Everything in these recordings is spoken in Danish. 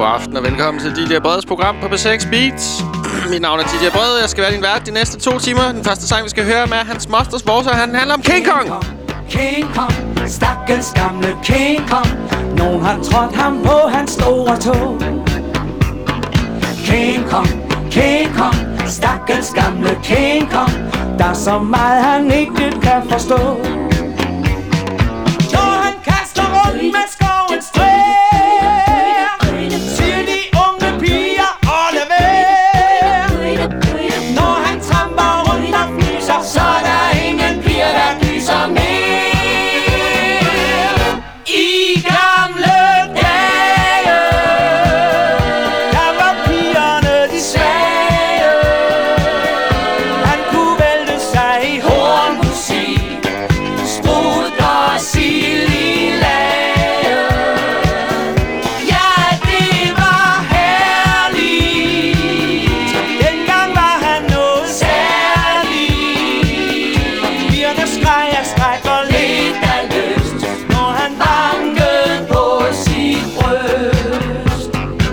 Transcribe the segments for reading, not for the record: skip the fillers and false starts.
God aften og velkommen til DJ Breds program på B6 Beats. Mit navn er DJ Bred, jeg skal være din vært de næste 2 timer. Den første sang, vi skal høre med Hans Mosters Vores, og han handler om King Kong. King Kong, stakkels gamle King Kong. Nogen har trådt ham på hans store tog. King Kong, King Kong, stakkels gamle King Kong. Der er så meget han ikke kan forstå. Når han kaster rundt med skovens træer, siger de unge piger og lad være. Når han tramper rundt og flyser, så er der ingen piger der lyser mere. I gamle dage, der var pigerne de svage. Han kunne vælte sig i hornmusik, sprut og sild i lage. Ja, det var herligt. Dengang var han noget særligt. Pigerne skreg af skræk og lidt af lyst, når han bankede på sit bryst.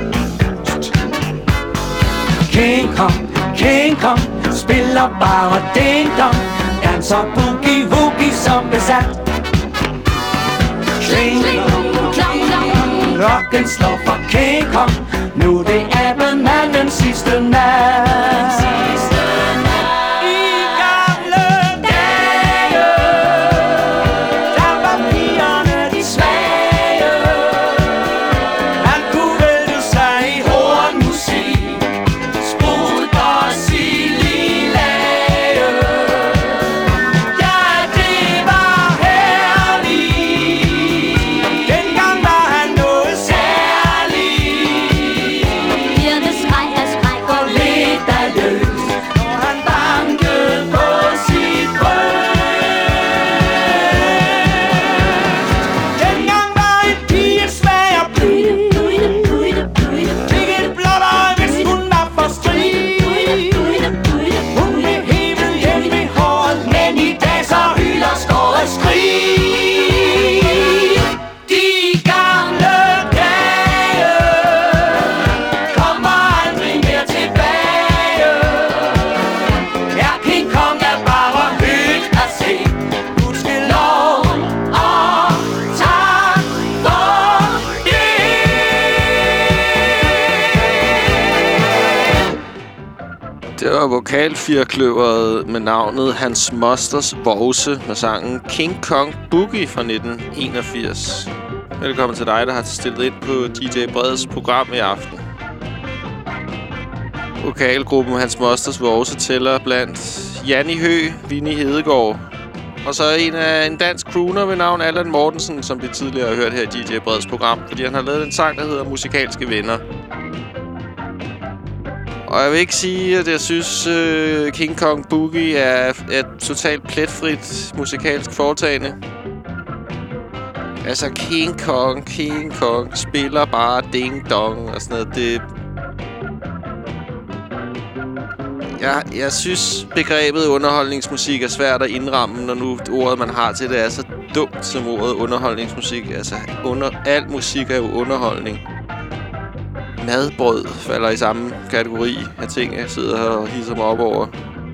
King Kong, King Kong, spiller bare ding-dong, danser boogie-woogie som besat. Kling, klokken slår for King Kong, nu det er bemandens sidste nat. I gamle dage, der var pigerne de svage. Han kunne vælte sig i hornmusik, sprut og sild i lage. Ja, det var herligt. Dengang var han noget særligt. Pigerne skreg af skræk Og lidt af lyst, når han bankede på sit bryst. Dengang var et pigesmag og blid. Fik et blåt øje, hvis hun var for strid. Hun blev hevet hjem i håret, men i dag så hylder skåret skrig. De gamle dage kommer aldrig mere tilbage. Ja, King Kong er bare højt at se. Gudskelov og tak for det. Det var vokalfirkløveret med navnet Hans Mosters Vores med sangen King Kong Boogie fra 1981. Velkommen til dig, der har stillet ind på DJ Breds program i aften. Vokalgruppen Hans Mosters Vores tæller blandt Janni Hø, Vinnie Hedegaard og så en dansk crooner ved navn Allan Mortensen, som vi tidligere har hørt her i DJ Breds program, fordi han har lavet en sang, der hedder Musikalske Venner. Og jeg vil ikke sige, at jeg synes, King Kong Boogie er et totalt pletfrit musikalsk foretagende. Altså, King Kong spiller bare ding-dong og sådan noget. Det... Jeg synes, begrebet underholdningsmusik er svært at indramme, når nu ordet, man har til det, er så dumt som ordet underholdningsmusik. Altså, al musik er jo underholdning. Madbrød falder i samme kategori af ting, jeg sidder her og hisser mig op over.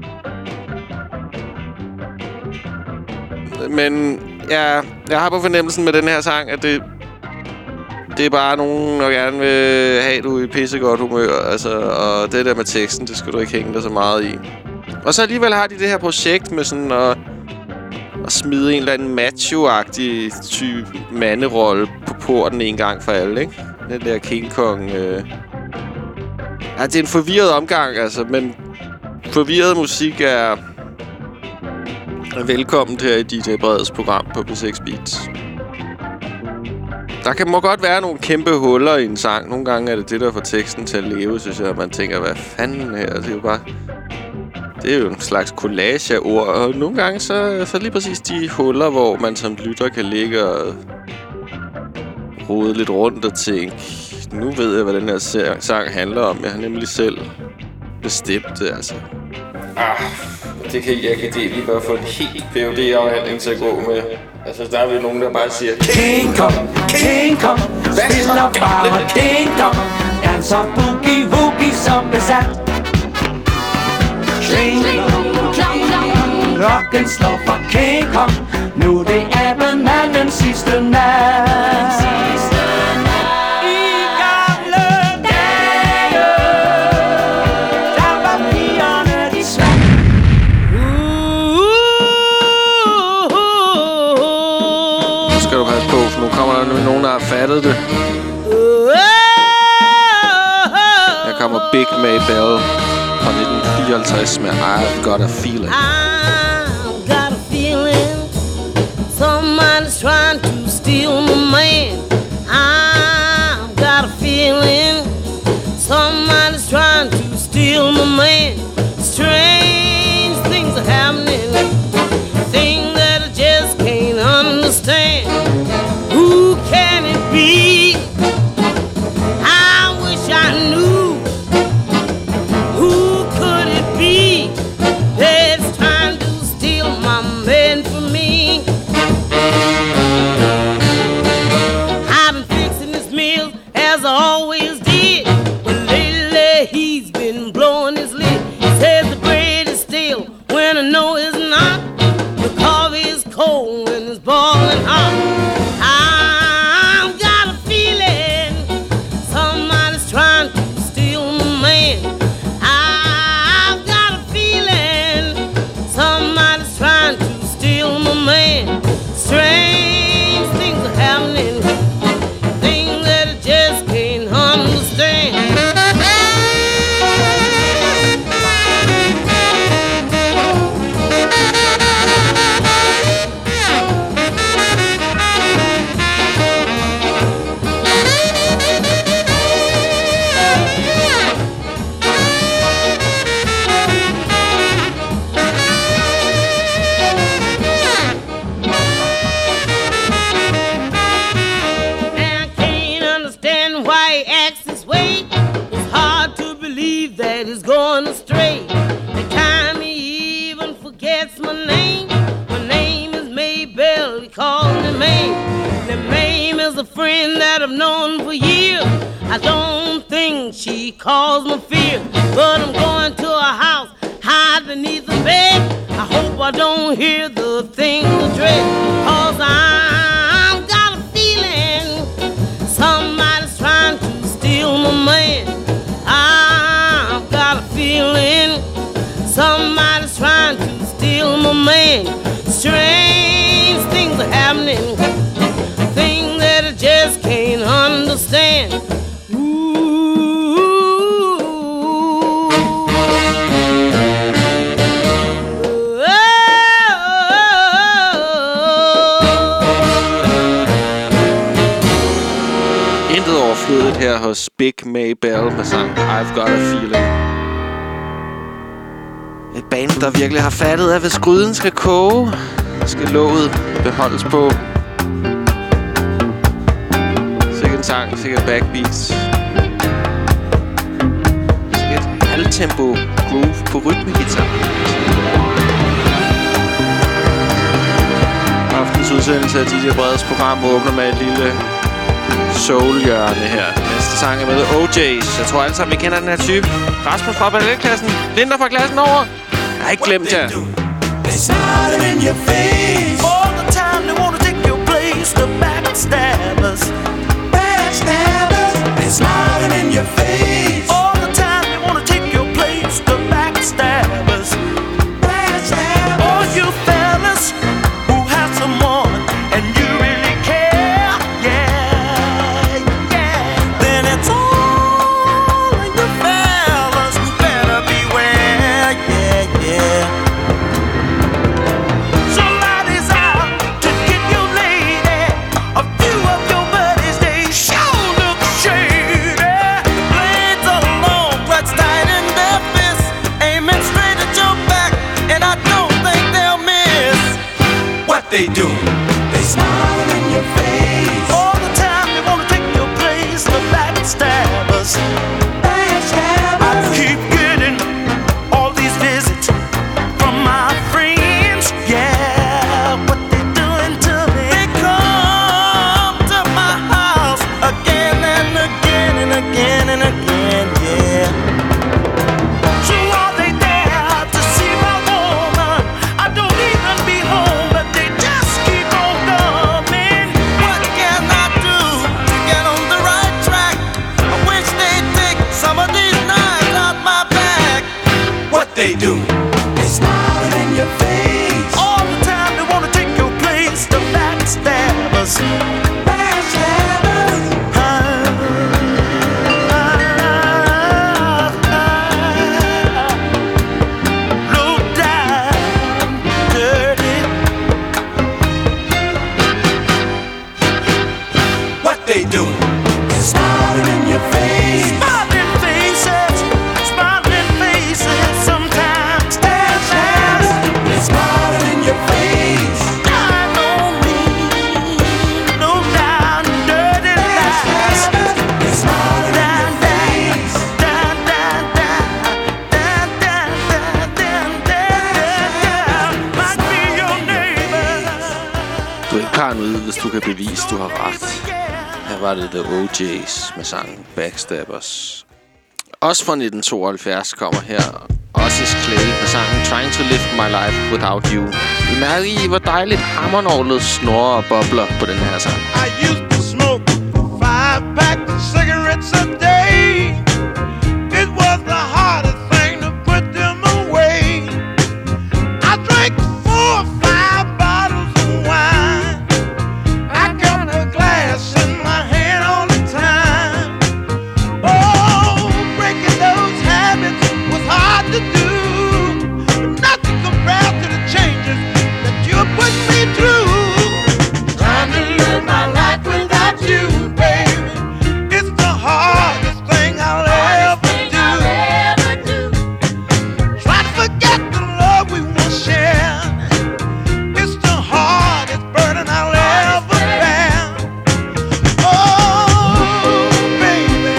Men jeg har på fornemmelsen med den her sang, at det er bare nogen, der gerne vil have du i pissegodt humør. Altså, og det der med teksten, det skal du ikke hænge dig så meget i. Og så alligevel har de det her projekt med sådan at smide en eller anden macho-agtig type manderolle på porten en gang for alle, ikke? Den der King Kong. Ja, det er en forvirret omgang, altså, men forvirret musik er velkommen her i DJ Breds program på B6 Beats. Der må godt være nogle kæmpe huller i en sang. Nogle gange er det der får teksten til at leve, synes jeg. Man tænker, hvad fanden her? Det er jo bare... Det er jo en slags collage af ord. Og nogle gange så lige præcis de huller, hvor man som lytter kan ligge og rode lidt rundt og tænke, nu ved jeg, hvad den her sang handler om. Jeg har nemlig selv bestemt det, altså. Jeg kan lige bare få en helt PhD-afhandling til at gå med. Altså, der er vel nogen, der bare siger King Kong, King Kong, spiller bare King Kong. så boogie-woogie som besat. Kling, klokken slår for King Kong. Nu det er bananens sidste nat. I gamle dage, der var pigerne de svag. Nu skal du passe på, for nu kommer der nogen, der har fattet det. Her kommer Big Maybelle fra 1954 med I've Got a Feeling. I've got a feeling somebody's trying to steal my man. I've got a feeling somebody's trying to steal my man. Strange things are happening, things that I just can't understand. Who can it be? I wish I knew. Who could it be that's trying to steal my man from me? I've been fixing his meals as I always did, but lately he's been blowing his lid. He says the bread is stale when I know it's not. The coffee is cold when it's boiling hot. I've got a feeling somebody's trying to steal my man. I've got a feeling somebody's trying to steal my man. Strange things are happening, things that I just can't understand. I can't understand why he acts this way. It's hard to believe that he's going astray. The time he even forgets my name. My name is Maybelle, he calls me May. The name is a friend that I've known for years. I don't think she calls me fear, but I'm going to her house, hide beneath the bed. I hope I don't hear the things I dread, 'cause I've got a feeling somebody's trying to steal my man. I've got a feeling somebody's trying to steal my man. Strange things are happening, things that I just can't understand. Intet overflødigt her hos Big Maybelle med sang I've Got a Feeling. Et band, der virkelig har fattet, at hvis gryden skal koge, skal låget beholdes på. Sikkert en sang, sikkert backbeats. Sikkert halvtempo groove på rytmegitar. Aftens udsendelse af DJ Breds program åbner med et lille soul-hjørne her. Næste sang er med OJ's. Jeg tror alle sammen, vi kender den her type. Rasmus fra balletklassen. Linda fra klassen over. Jeg har ikke glemt jer. They smile in your face all the time. They wanna take your place. The backstabbers, backstabbers. They smiling in your face all the time. They wanna take your place. The backstabbers, backstabbers. All you fellas who have someone and you really care, yeah, yeah. Then it's all of you fellas who better beware, yeah, yeah. Somebody's out to get your lady. A few of your buddies, they sure look shady. The blades are long, clutched tight in their fists, aiming straight at your back, and I don't think they'll miss what they do. They smile in your face all the time. They wanna take your place. The backstabbers, backstabbers. I keep getting all these visits from my friends. Yeah, what they doing to me? They come to my house again and again and again and again. your face. Smiling faces, smiling faces. Sometimes there's a smile in your face. I don't mean no down dirty lies. Smile in your face. Down, down, down, down, down, down, down, down. Might be your neighbor. Du er ikke paranoid, hvis du kan bevise, du har ret. Her var det The OJ's med sangen Backstabbers. Også fra 1972 kommer her Otis Clay med sangen Trying to Live My Life Without You. Vi mærker i, hvor dejligt hammernorlet snorer og bobler på den her sang. I used to smoke 5 packs of cigarettes a day. It was the hardest thing to put them away. I drank 4 or 5 bottles of wine. I got a glass in my hand all the time. Oh, breaking those habits was hard to do. But nothing compared to the changes that you put me through. Trying to live my life without you, baby. It's the hardest thing I'll ever do. Try to forget the love we once shared. It's the hardest burden I'll ever bear. Oh, baby.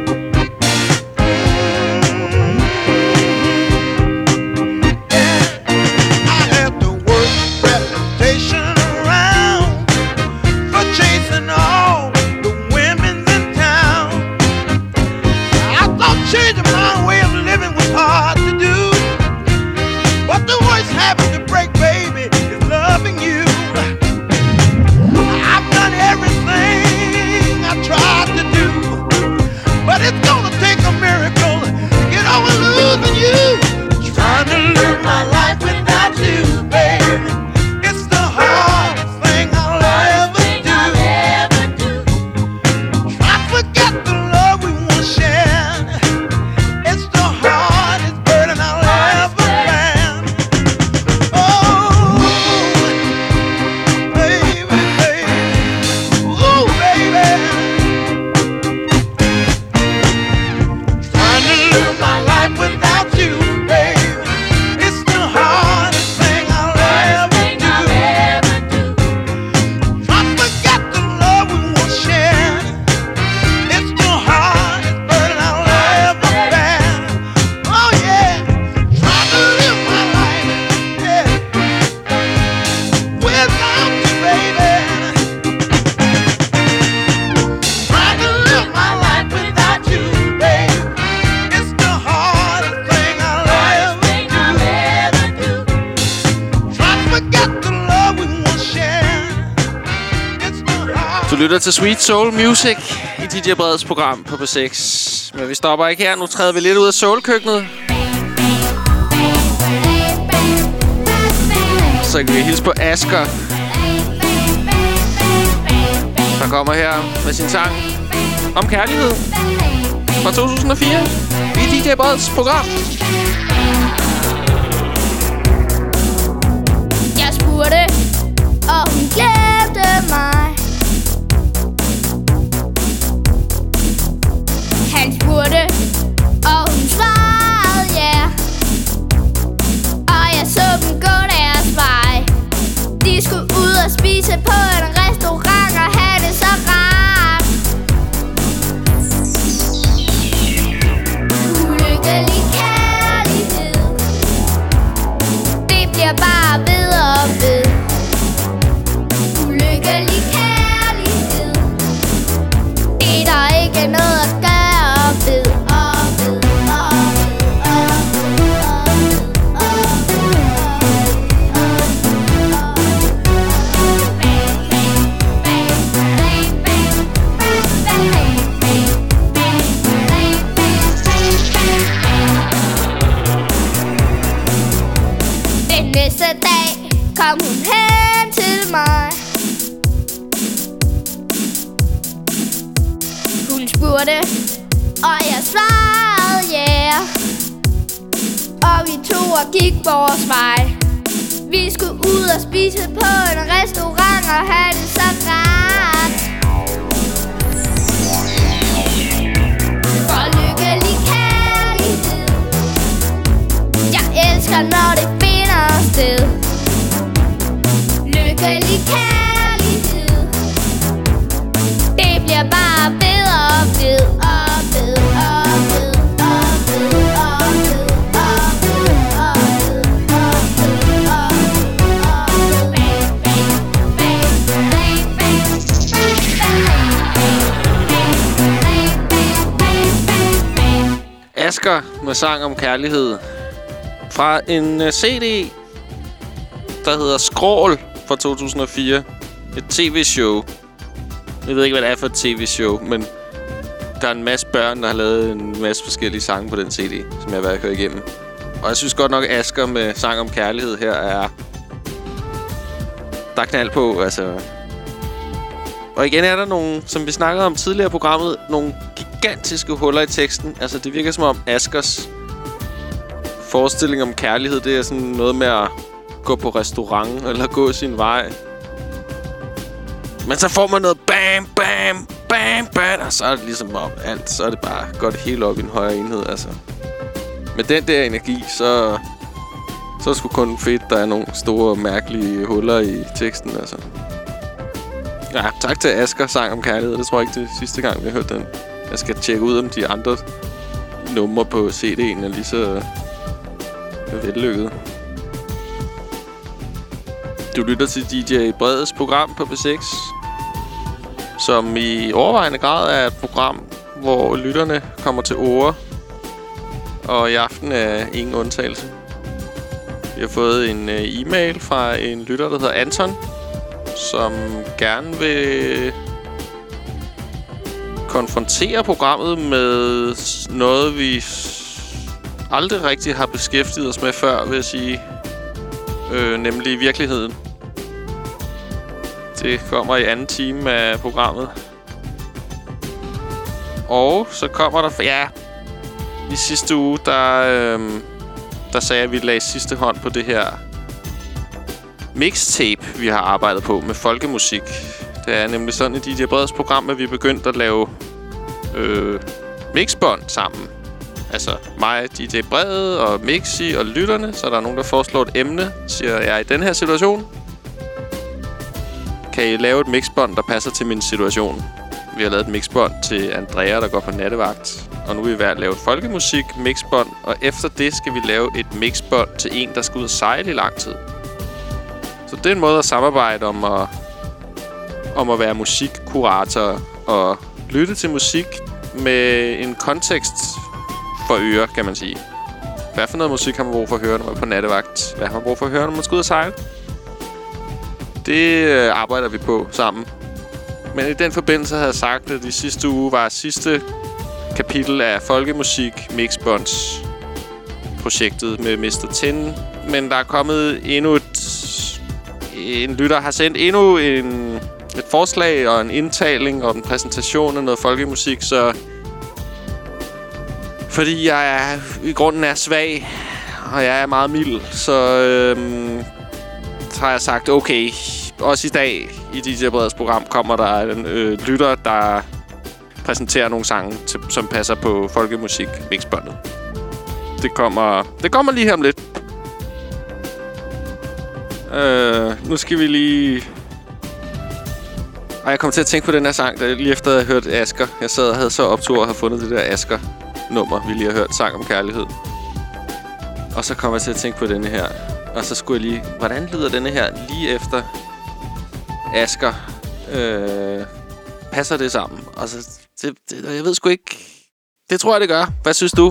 I had the worst reputation around for chasing all the women in town. I thought changing my way of living was hard to do, but the worst habit to break, baby, is loving you. I've done everything I tried to do, but it's gonna take a miracle to get over losing you. Trying to live my life without you, baby. It's the hardest thing I'll ever do. Try to forget the love we once shared. It's the hardest burden I'll ever bear. Oh, baby, baby. Ooh, baby. Trying to live my life without you, baby. It's the hardest thing I'll ever do. Try to forget the love we once shared. It's the hardest burden I'll ever bear. Oh yeah, try to live my life, yeah, without you, baby. Try to live my life without you, baby. It's the hardest thing I'll ever do. Try to forget the love we once shared. It's the hardest. Du lytter til Sweet Soul Music i DJ Breds program på P6. Men vi stopper ikke her. Nu træder vi lidt ud af soulkøkkenet. Så kan vi hilse på Asger, der kommer her med sin sang om kærlighed fra 2004 i DJ Breds program. Jeg spurgte, og hun glemte mig. Han spurgte, og hun svarede ja. Og jeg så dem gå deres vej. De skulle ud og spise på en restaurant og have det så rart. Ulykkelig kærlighed, det bliver bare ved og ved. Ulykkelig kærlighed, det er der ikke noget at gøre ved. Den næste dag kom hun hen til mig. Hun spurgte, og jeg svarede ja. Og vi tog og gik vores vej. Vi skulle ud og spise på en restaurant og have det så rart. Asger med sang om kærlighed. Fra en CD, der hedder Skrål fra 2004. Et tv-show. Jeg ved ikke, hvad det er for et tv-show, men der er en masse børn, der har lavet en masse forskellige sange på den CD, som jeg har været at høre igennem. Og jeg synes godt nok, Asger med sang om kærlighed her er... Der er knald på, altså... Og igen er der nogle, som vi snakkede om tidligere i programmet, nogle gigantiske huller i teksten. Altså, det virker som om Asgers forestilling om kærlighed, det er sådan noget med at gå på restaurant eller gå sin vej. Men så får man noget bam, bam, bam, bam, og så er det ligesom om alt. Så er det bare godt helt op i en højere enhed, altså. Med den der energi, så er det sgu kun fedt, der er nogle store, mærkelige huller i teksten, altså. Ja, tak til Asger, sang om kærlighed. Det tror jeg ikke, det er sidste gang, vi har hørt den. Jeg skal tjekke ud, om de andre numre på CD'en er lige så vellykket. Du lytter til DJ Breds program på P6, som i overvejende grad er et program, hvor lytterne kommer til orde. Og i aften er ingen undtagelse. Vi har fået en e-mail fra en lytter, der hedder Anton, som gerne vil konfrontere programmet med noget, vi aldrig rigtig har beskæftiget os med før, vil jeg sige. Nemlig virkeligheden. Det kommer i anden time af programmet. Og så kommer der... Ja, i sidste uge, der sagde jeg, at vi lagde sidste hånd på det her mixtape, vi har arbejdet på med folkemusik. Det er nemlig sådan i DJ Breds program, at vi er begyndt at lave mixbånd sammen. Altså mig, DJ Brede og Mixi og lytterne. Så er der nogen, der foreslår et emne. Siger jeg, i den her situation kan I lave et mixbånd, der passer til min situation. Vi har lavet et mixbånd til Andrea, der går på nattevagt. Og nu er vi ved at lave et folkemusik mixbånd. Og efter det skal vi lave et mixbånd til en, der skal ud og sejle i lang tid. Så det er en måde at samarbejde om at være musikkurator og lytte til musik med en kontekst for øre, kan man sige. Hvad for noget musik har man brug for at høre, når man er på nattevagt? Hvad har man brug for at høre, når man skal ud og sejle? Det arbejder vi på sammen. Men i den forbindelse havde jeg sagt, at de sidste uge var sidste kapitel af folkemusik mixbånds projektet med Mr. Tin. Men der er kommet endnu en lytter har sendt endnu et forslag og en indtaling og en præsentation af noget folkemusik, så fordi jeg i grunden er svag, og jeg er meget mild, så har jeg sagt, okay, også i dag i DJ Breds program kommer der en lytter, der præsenterer nogle sange, som passer på folkemusik mixbåndet. Det kommer lige her om lidt. Nu skal vi lige... Og jeg kom til at tænke på den her sang, lige efter jeg havde hørt Asger. Jeg sad og havde så optur og havde fundet det der Asger-nummer, vi lige har hørt, sang om kærlighed. Og så kom jeg til at tænke på denne her. Og så skulle jeg lige... Hvordan lyder denne her lige efter Asger? Passer det sammen? Altså, jeg ved sgu ikke... Det tror jeg, det gør. Hvad synes du?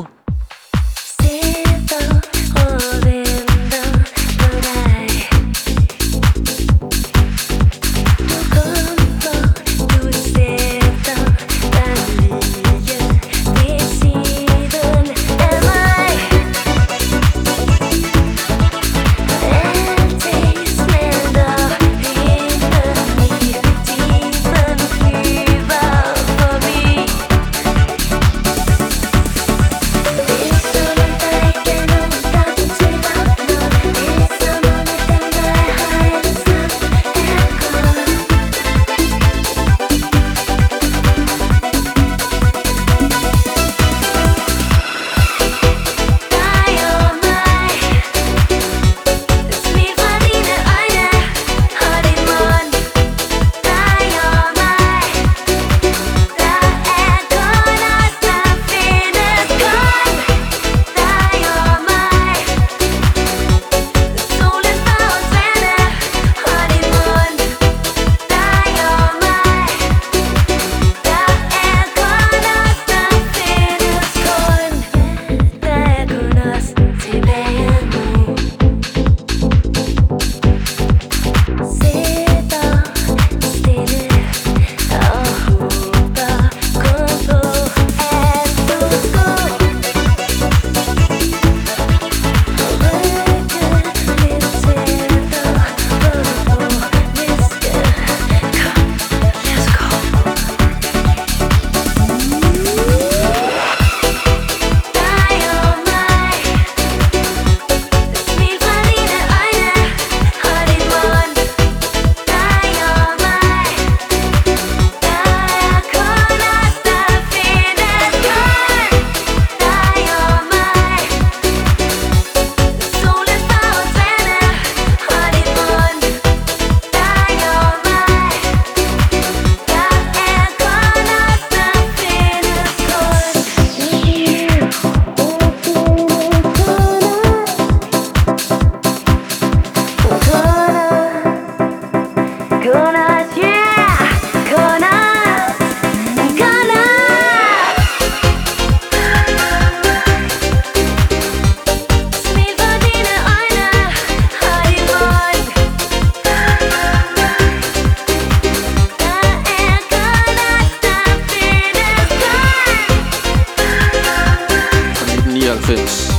1994.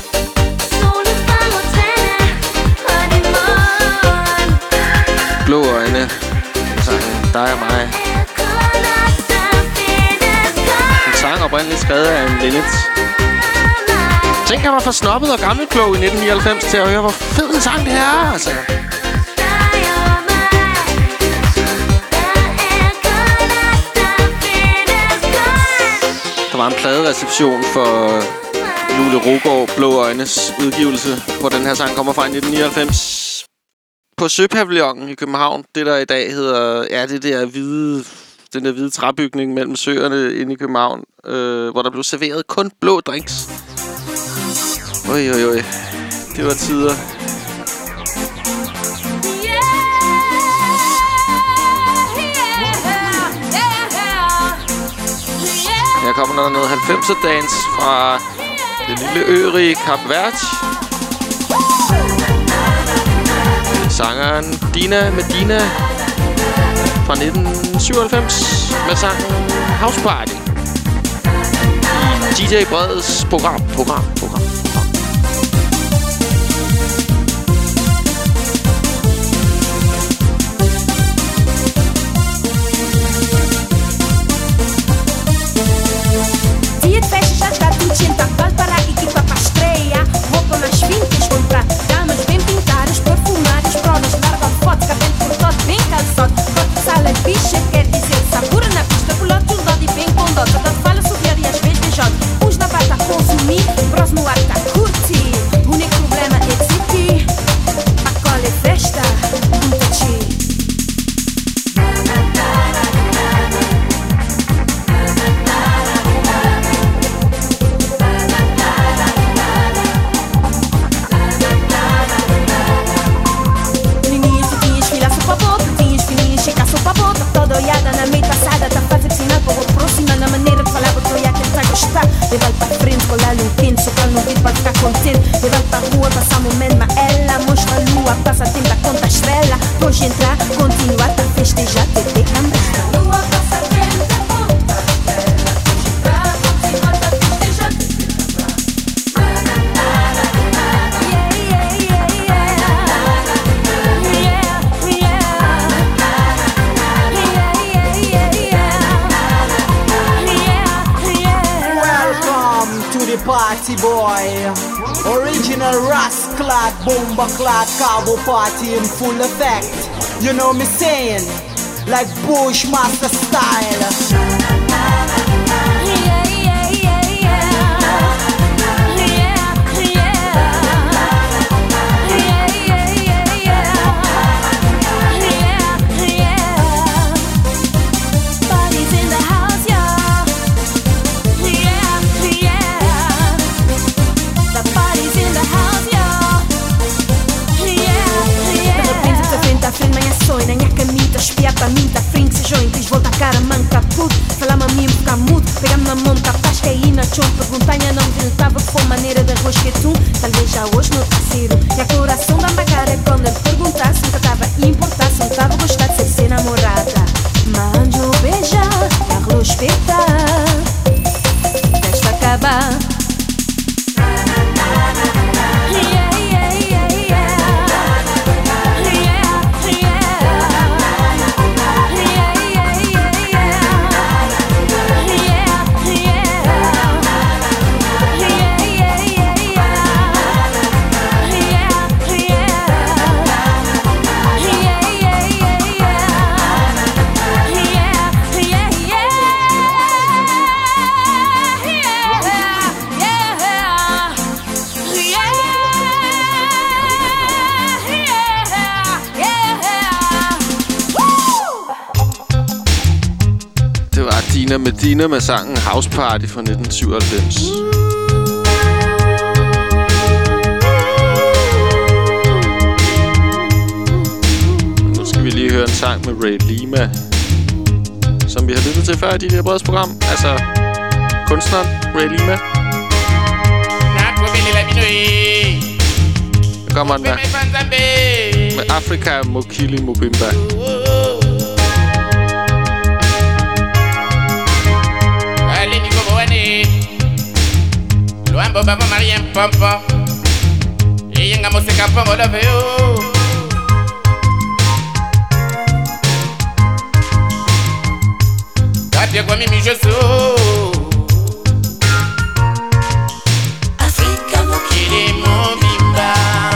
Blå øjne. Sangen Dig og mig. En sang oprindeligt skrevet af en Linnet. Tænk, han var for snobbet og gammelklog i 1999 til at høre, hvor fed en sang det er, altså. Der var en pladereception for Julie Rogård Blå Øjnes udgivelse, hvor den her sang kommer fra i 1999. På Søpavillonen i København, det der i dag hedder, ja, den der hvide træbygning mellem søerne inde i København, hvor der blev serveret kun blå drinks. Oj. Det var tider. Her kommer der noget 90'er-dans fra det lille ørige Kap Verde. Sangeren Dina Medina fra 1997 med sangen House Party. I DJ Breds program. Dia de festa já tá tudo sentado para a equipa pra estreia. Roupa mais vintage comprar, damas bem pintadas, perfumadas, provas, larga foto, cabelo por todo bem calçado. Corte sala bicha quer dizer sabor na pista, pulou tudo lá de bem com dó. Toda fala sobre e às vezes beijado. Uns na bata consumir, bros no ar tá curtir. O único problema é decidir. A cola é festa, muita chi. Toda olhada na meia passada, tá fazendo sinal para o próximo. Na maneira de falar, vou olhar quem tá a gostar. Levá-lo para frente, colar-lhe um quente, socar no vídeo para ficar contente. Levá-lo para a rua, passar um momento, mas ela mostra a lua, passa tempo, conta a estrela. Depois entrar, continuar, tá festejar, ter câmera. Lua, passa tempo, conta a estrela. Depois entrar, continuar, tá festejar, ter câmera. Party boy, original rasclad, bomba clad, cowboy party in full effect. You know me saying, like Bushmaster style. Na minha camita, espia para mim, tá frente, se join, quis voltar a cara, manca puto. Falar-me a mim, ficar mudo, pegar-me na mão, capaz que aí na chão. Perguntar-me não me tava com maneira de arroz que tu. Talvez já hoje no terceiro. E a coração da macara é quando ele perguntasse, nunca tava a importar, se não tava a gostar de ser namorada. Mande beijar, e a respeitar. Deixa acabar. Dina Medina med sangen House Party fra 1997. Nu skal vi lige høre en sang med Ray Lima, som vi har lyttet til før i DJ Breds program. Altså kunstneren Ray Lima. Der kommer den med Afrika Mokili Mobimba. Mambo baba Mariem Pampa Yenga musika pongo love you Kapia kwa mimi je suis Afrika mokili mobimba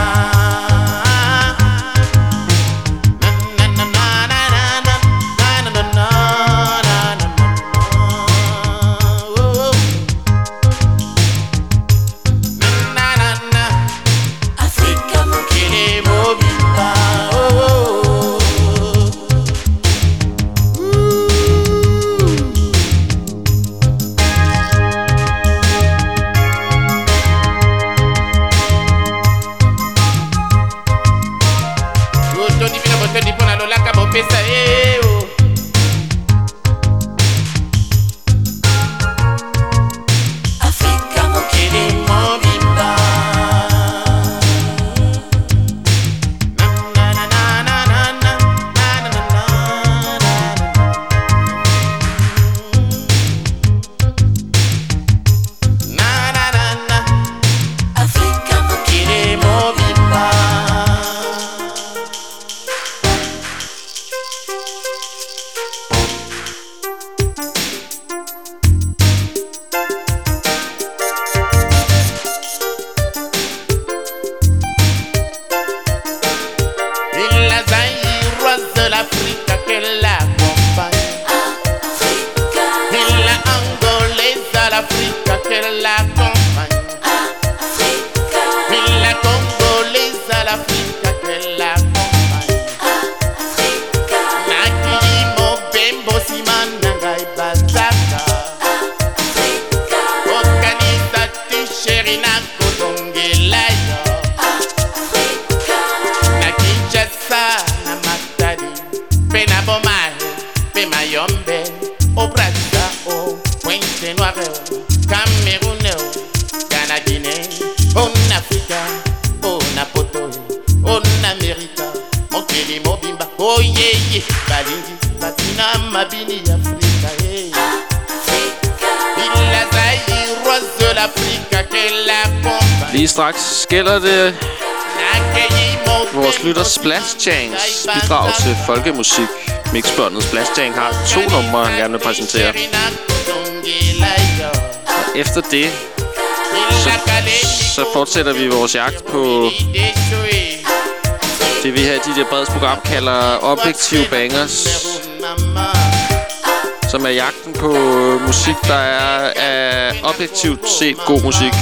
Lige straks skælder det vores lytter Splash Jangs bidrag til folkemusik. Mixbåndet Splash Jang har 2 numre, han gerne vil præsentere. Og efter det, så fortsætter vi vores jagt på det, vi her i DJ Breds program kalder objektive bangers. Som er jagten på musik, der er af objektivt set god musik.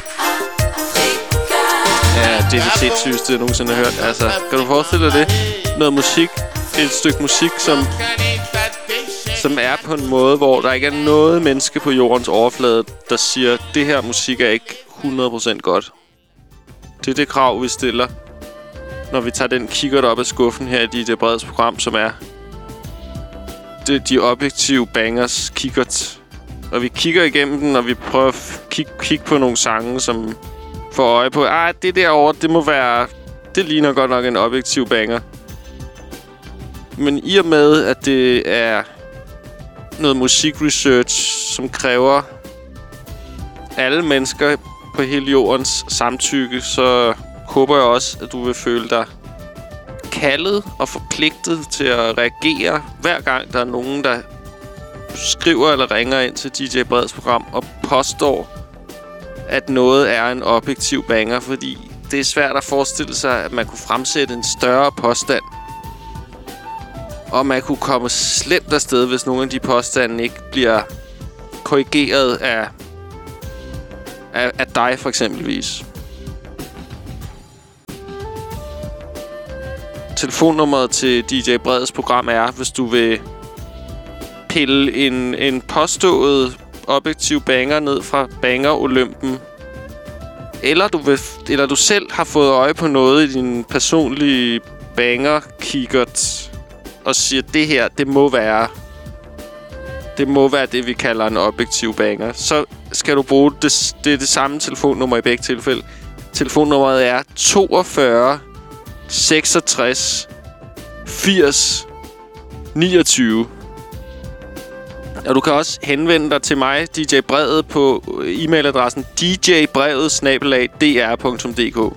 Ja, det er det sindssygeste, jeg nogensinde har hørt. Altså, kan du forestille dig det? Noget musik, et stykke musik, som er på en måde, hvor der ikke er noget menneske på jordens overflade, der siger, det her musik er ikke 100% godt. Det er det krav, vi stiller, når vi tager den kikkert op af skuffen her i DJ Breds program, som er de objektive bangers kikkert. Og vi kigger igennem den, og vi prøver at kigge på nogle sange, som får øje på, det derovre, det må være, det ligner godt nok en objektiv banger. Men i og med, at det er noget musikresearch, som kræver alle mennesker på hele jordens samtykke, så håber jeg også, at du vil føle dig kaldet og forpligtet til at reagere, hver gang der er nogen, der skriver eller ringer ind til DJ Breds program og påstår, at noget er en objektiv banger, fordi det er svært at forestille sig, at man kunne fremsætte en større påstand. Og man kunne komme slemt afsted, hvis nogle af de påstande ikke bliver korrigeret af dig, for eksempelvis. Telefonnummeret til DJ Breds program er, hvis du vil pille en påstået objektiv banger ned fra banger-olympen, eller du selv har fået øje på noget i din personlige banger-kikkert og siger, det her, det må være det, vi kalder en objektiv banger, så skal du bruge det er det samme telefonnummer i begge tilfælde. Telefonnummeret er 42 66 80 29. Og du kan også henvende dig til mig, DJ Brevet, på e-mailadressen djbrevet@dr.dk.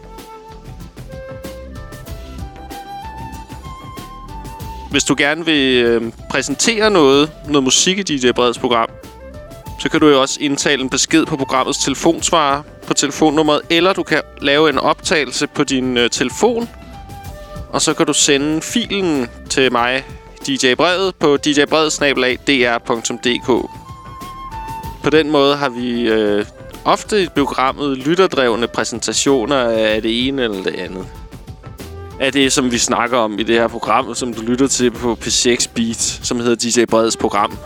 Hvis du gerne vil præsentere noget musik i DJ Breds program, så kan du jo også indtale en besked på programmets telefonsvarer på telefonnummeret, eller du kan lave en optagelse på din telefon, og så kan du sende filen til mig, DJ Brevet, på djbrevet@dr.dk. På den måde har vi ofte i programmet lytterdrevne præsentationer af det ene eller det andet. Af det, som vi snakker om i det her program, som du lytter til på P6 Beat, som hedder DJ Breds program.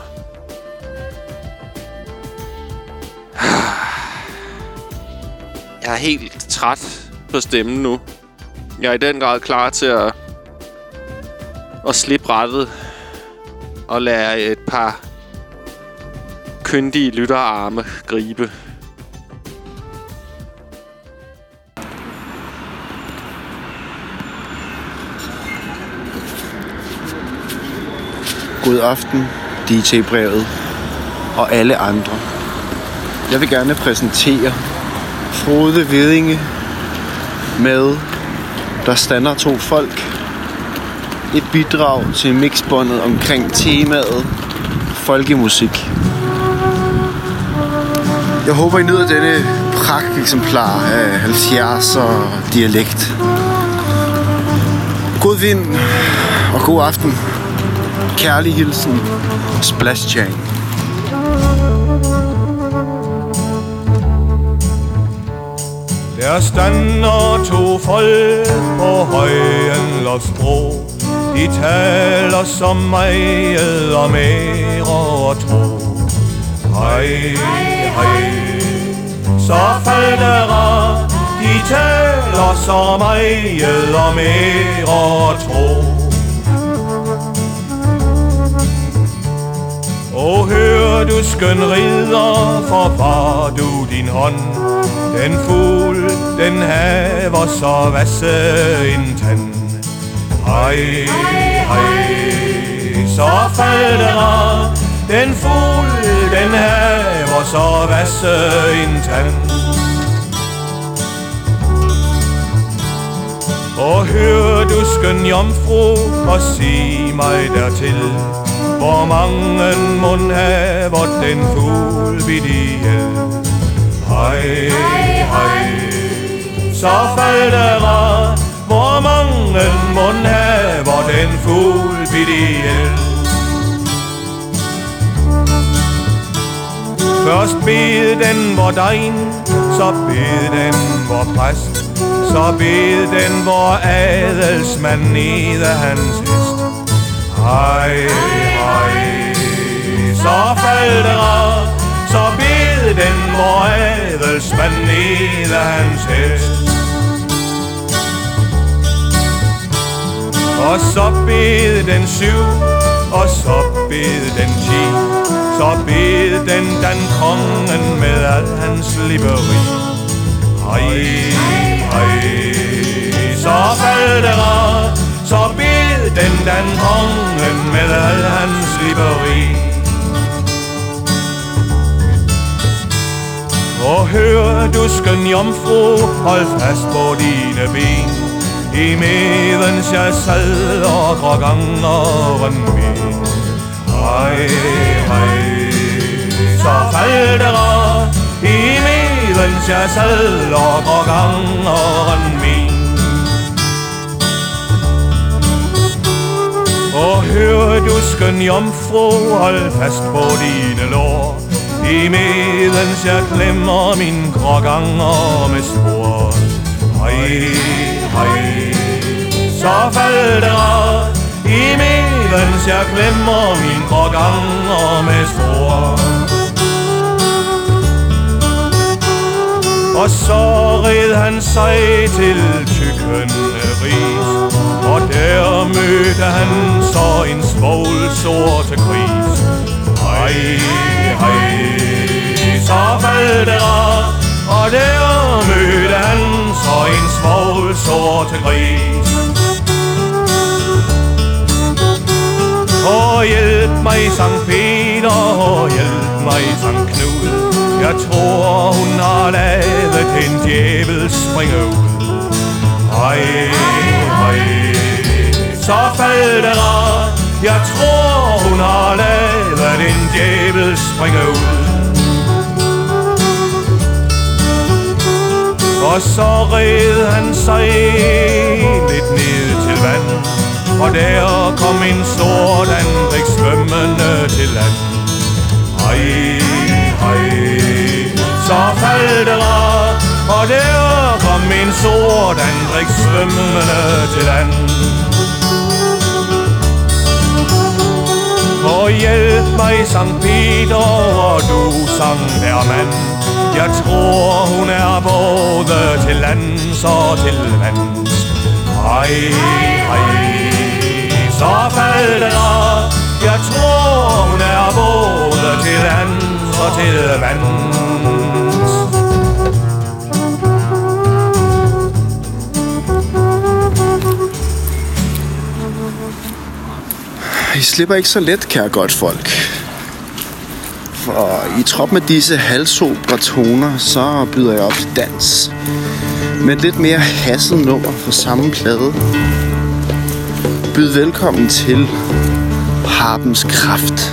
Jeg er helt træt på stemmen nu. Jeg er i den grad klar til at slippe rettet og lade et par kyndige lytterarme gribe. God aften, DJ Brevet og alle andre. Jeg vil gerne præsentere Frode Vedinge med Der stander to folk. Et bidrag til mixbåndet omkring temaet folkemusik. Jeg håber, I nyder denne pragteksemplar af 70'er dialekt. God vind og god aften. Kærlig hilsen, Splash Chain. Der stander to folk på Højenloftsbro. De taler så meget om ære og tro. Hej, hej, så falder de taler så meget om ære og tro. Og hør du skøn ridder, forvar du din hånd. Den fugl, den haver så vasse en tand. Hej, hej, så falder den fugl, den haver så vasse en tand. Og hør du skøn jomfru, og sig mig dertil, hvor mange mund haver den fugl vidt ihjel. Hej, hej, så falder hvor mange mund haver den fugl vidt ihjel. Først bed den vor degn, så bed den vor præst, så bed den vor adelsmand nede hans hest. Hej, hej, så falder, så bed den vor adelsmand nede hans hest. Og så bed den 7, og så bed den 10, så bed den kongen med al hans lipperi. Hej, hej, så falder, så bed den kongen med al hans lipperi. Og hør du skøn jomfru, hold fast på dine ben, imedens jeg sad og drog angeren min. Hej, hej, så faldt der, imedens jeg sad og drog angeren min. Og hør du skøn jomfru, hold fast på dine lår, imedens jeg klemmer min kroganger med spor. Hej, hej, så faldt der, imedens jeg klemmer min kroganger med spor. Og så red han sig til tykkende ris, og der mødte han så en svogl sorte gris. Hej, hej, så faldt der, og der mødte han så en svogl sorte gris. Og hjælp mig, Sankt Peter, og hjælp mig, Sankt Knud. Jeg tror, hun har lavet en djævel springe ud. Hej, hej, så faldt det rart. Jeg tror, hun har lavet en djævel springe ud. Og så red han sig lidt ned til vand, og der kom en sort andrik svømmende til land. Hej, hej, så faldt det rart, og der kom en sort andrik svømmende til land. Og hjælp mig, Sankt Peter, og du, Sankt Hermann. Jeg tror, hun er både til lands og til vands. Hej, hej, så faldt det rart. Jeg tror, hun er både til lands og til vands. I slipper ikke så let, kære godt folk. For i trop med disse halvsobre toner, så byder jeg op til dans. Med et lidt mere hasset nummer for samme plade. Byd velkommen til Harpens Kraft.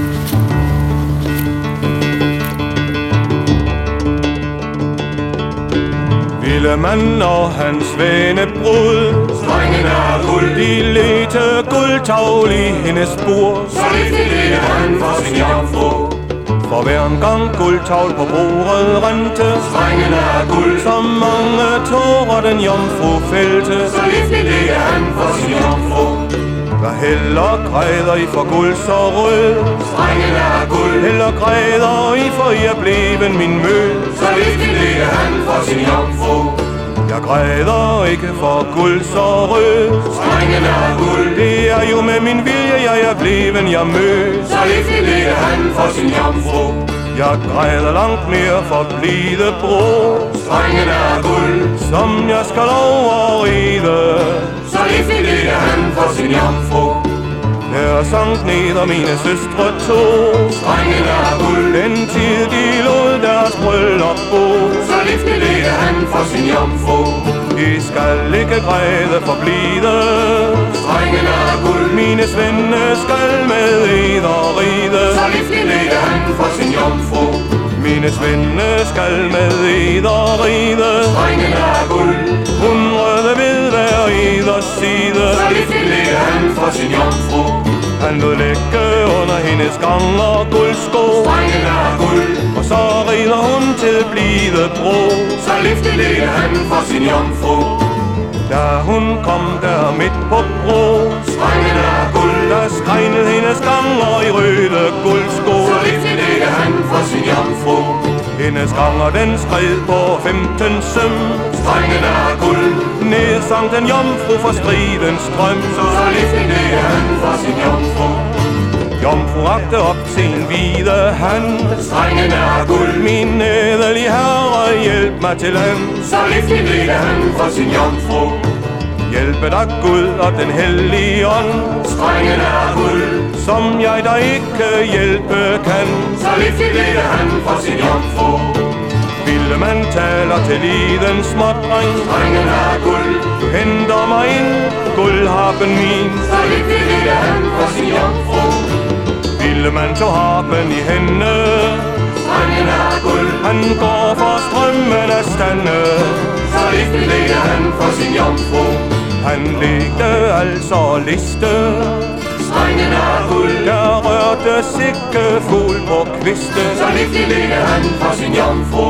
Villemand og hans vennebrud, strengen er guld. De ledte guldtavl i hendes bord. Så ledte han for sin jomfru. For hver en gang guldtavl på bordet rente, strengen er guld. Så mange tårer den jomfru fældte. Så ledte han for sin jomfru. Hvad heller græder I for guld så rød? Strengen er guld. Heller græder I for I er bleven min mød. Så ledte han for sin jomfru. Jeg græder ikke for guld så rød. Strengen er guld. Det er jo med min vilje, jeg er bleven jer mød. Så ledte han for sin jomfru. Jeg græder langt mere for blide bro. Strengen er guld. Som jeg skal override. Så ledte han for sin jomfru. Der sank ned og mine søstre to. Strengen er guld. Den tid de lod deres bryllup bo. Så ledte han for sin jomfru. I skal ikke græde for blide. Strengen er guld. Mine svende skal med eder ride. Så ledte han for sin jomfru. Mine svende skal med eder ride. Strengen er guld. Hun røde ved hver eders side. Så ledte han for sin jomfru. Han lod lægge under hendes gang og guldsko. Strengen er guld. Og så rider hun til blide bro. Så ledte han for sin jomfru. Da hun kom der midt på bro, strengen er guld. Der skregnede hendes ganger i røde guldsko. Så ledte han for sin jomfru. Hendes ganger den skred på 15 søm. Strengen er guld. Ned sang den jomfru for stridens strøm. Så ledte han for sin jomfru. Jomfru rakte op sin hvide hand. Strengen er guld. Min ædelige herre, hjælp mig til land. Så ledte han for sin jomfru. Hjælpe dig Gud og den hellige ånd. Strengen er guld. Som jeg dig ikke hjælpe kan. Så ledte han for sin jomfru. Ville man taler til lidens smådreng. Strengen er guld. Du henter mig ind, guldharpen min. Så ledte han for sin jomfru. Ville man tog harpen i hende. Strengen er guld. Han går for strømmen af stande. Så ledte han for sin jomfru. Han legte altså liste. Strengen er guld. Der rørte sikke fugl på kviste. Så ledte han for sin jomfru.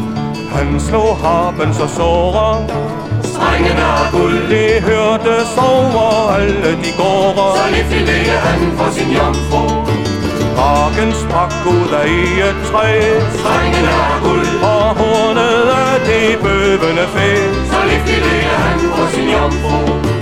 Han slog harpen så såre. Strengen er guld. Det hørtes over alle de gårde. Så ledte han for sin jomfru. Hagen sprak ud af et træ. Strengen er guld. Og hornet af det bøvende fæ. Så ledte han for sin jomfru.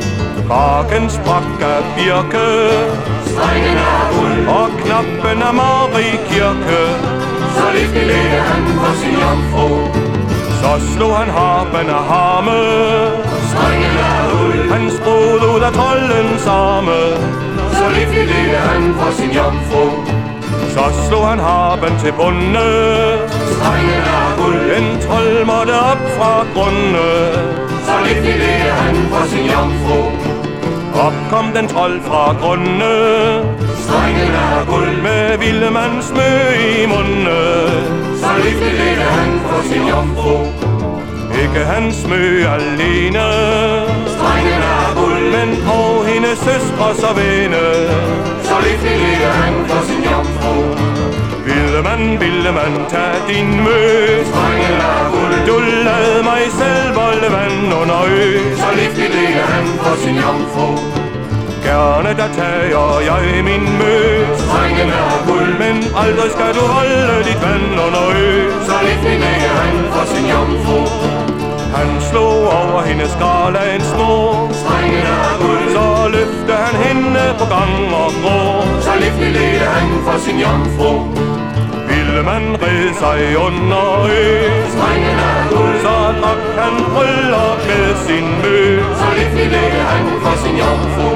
Hagen sprak af birke. Strengen er guld. Og knappen af Marie Kirke. Så ledte han for sin jomfru. Så slog han harpen af harme. Strengen er guld. Han sprod ud af troldens arme. Så ledte han for sin jomfru. Så slog han harpen til bunde. Strengen er guld. Den trold måtte op fra grunde. Så lidt filerer han for sin jomfru. Op kom den trold fra grunde. Strengen er guld. Med Villemands mø i munde. Så lidt filerer han for sin jomfru. Ikke hans mø alene. Strengen er guld. Men og hendes søstre så vene. Så lidt filerer han for sin jomfru. Villemand, tag din mø. Strengen er guld. Du lad mig selv volde vand under ø. Så lidt filerer han for sin jomfru. Gerne der tager jeg min mø. Strengen er guld. Men aldrig skal du holde dit vand under ø. Så lidt filerer han for sin jomfru. Han slog over hendes garland små. Strengen er guld. Så løfte han hende på gang og grå. Så lidt filerer han for sin jomfru. Villemand red sig under ø. Strengen er guld. Så drak han bryllup med sin mø. Så lidt filerer han for sin jomfru.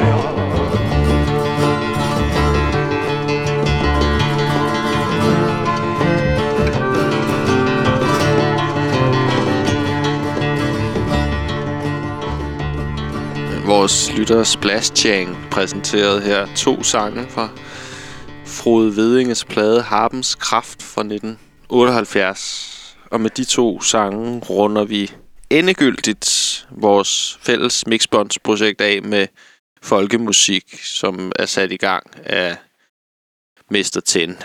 Vores lytter Splashchang præsenterede her 2 sange fra Frode Vedinges plade Harpens Kraft fra 1978. Og med de 2 sange runder vi endegyldigt vores fælles mixbåndsprojekt af med folkemusik, som er sat i gang af Mester Ten.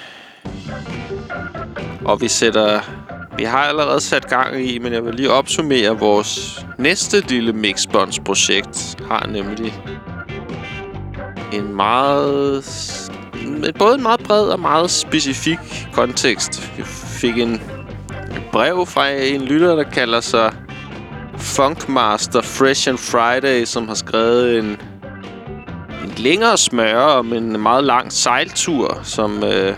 Og vi har allerede sat gang i, men jeg vil lige opsummere vores næste lille mixbåndsprojekt. Har nemlig både en meget bred og meget specifik kontekst. Vi fik en brev fra en lytter, der kalder sig Funkmaster Fresh and Friday, som har skrevet en længere smøre om en meget lang sejltur, som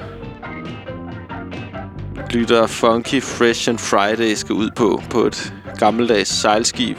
lytter Funky Fresh and Friday skal ud på et gammeldags sejlskib.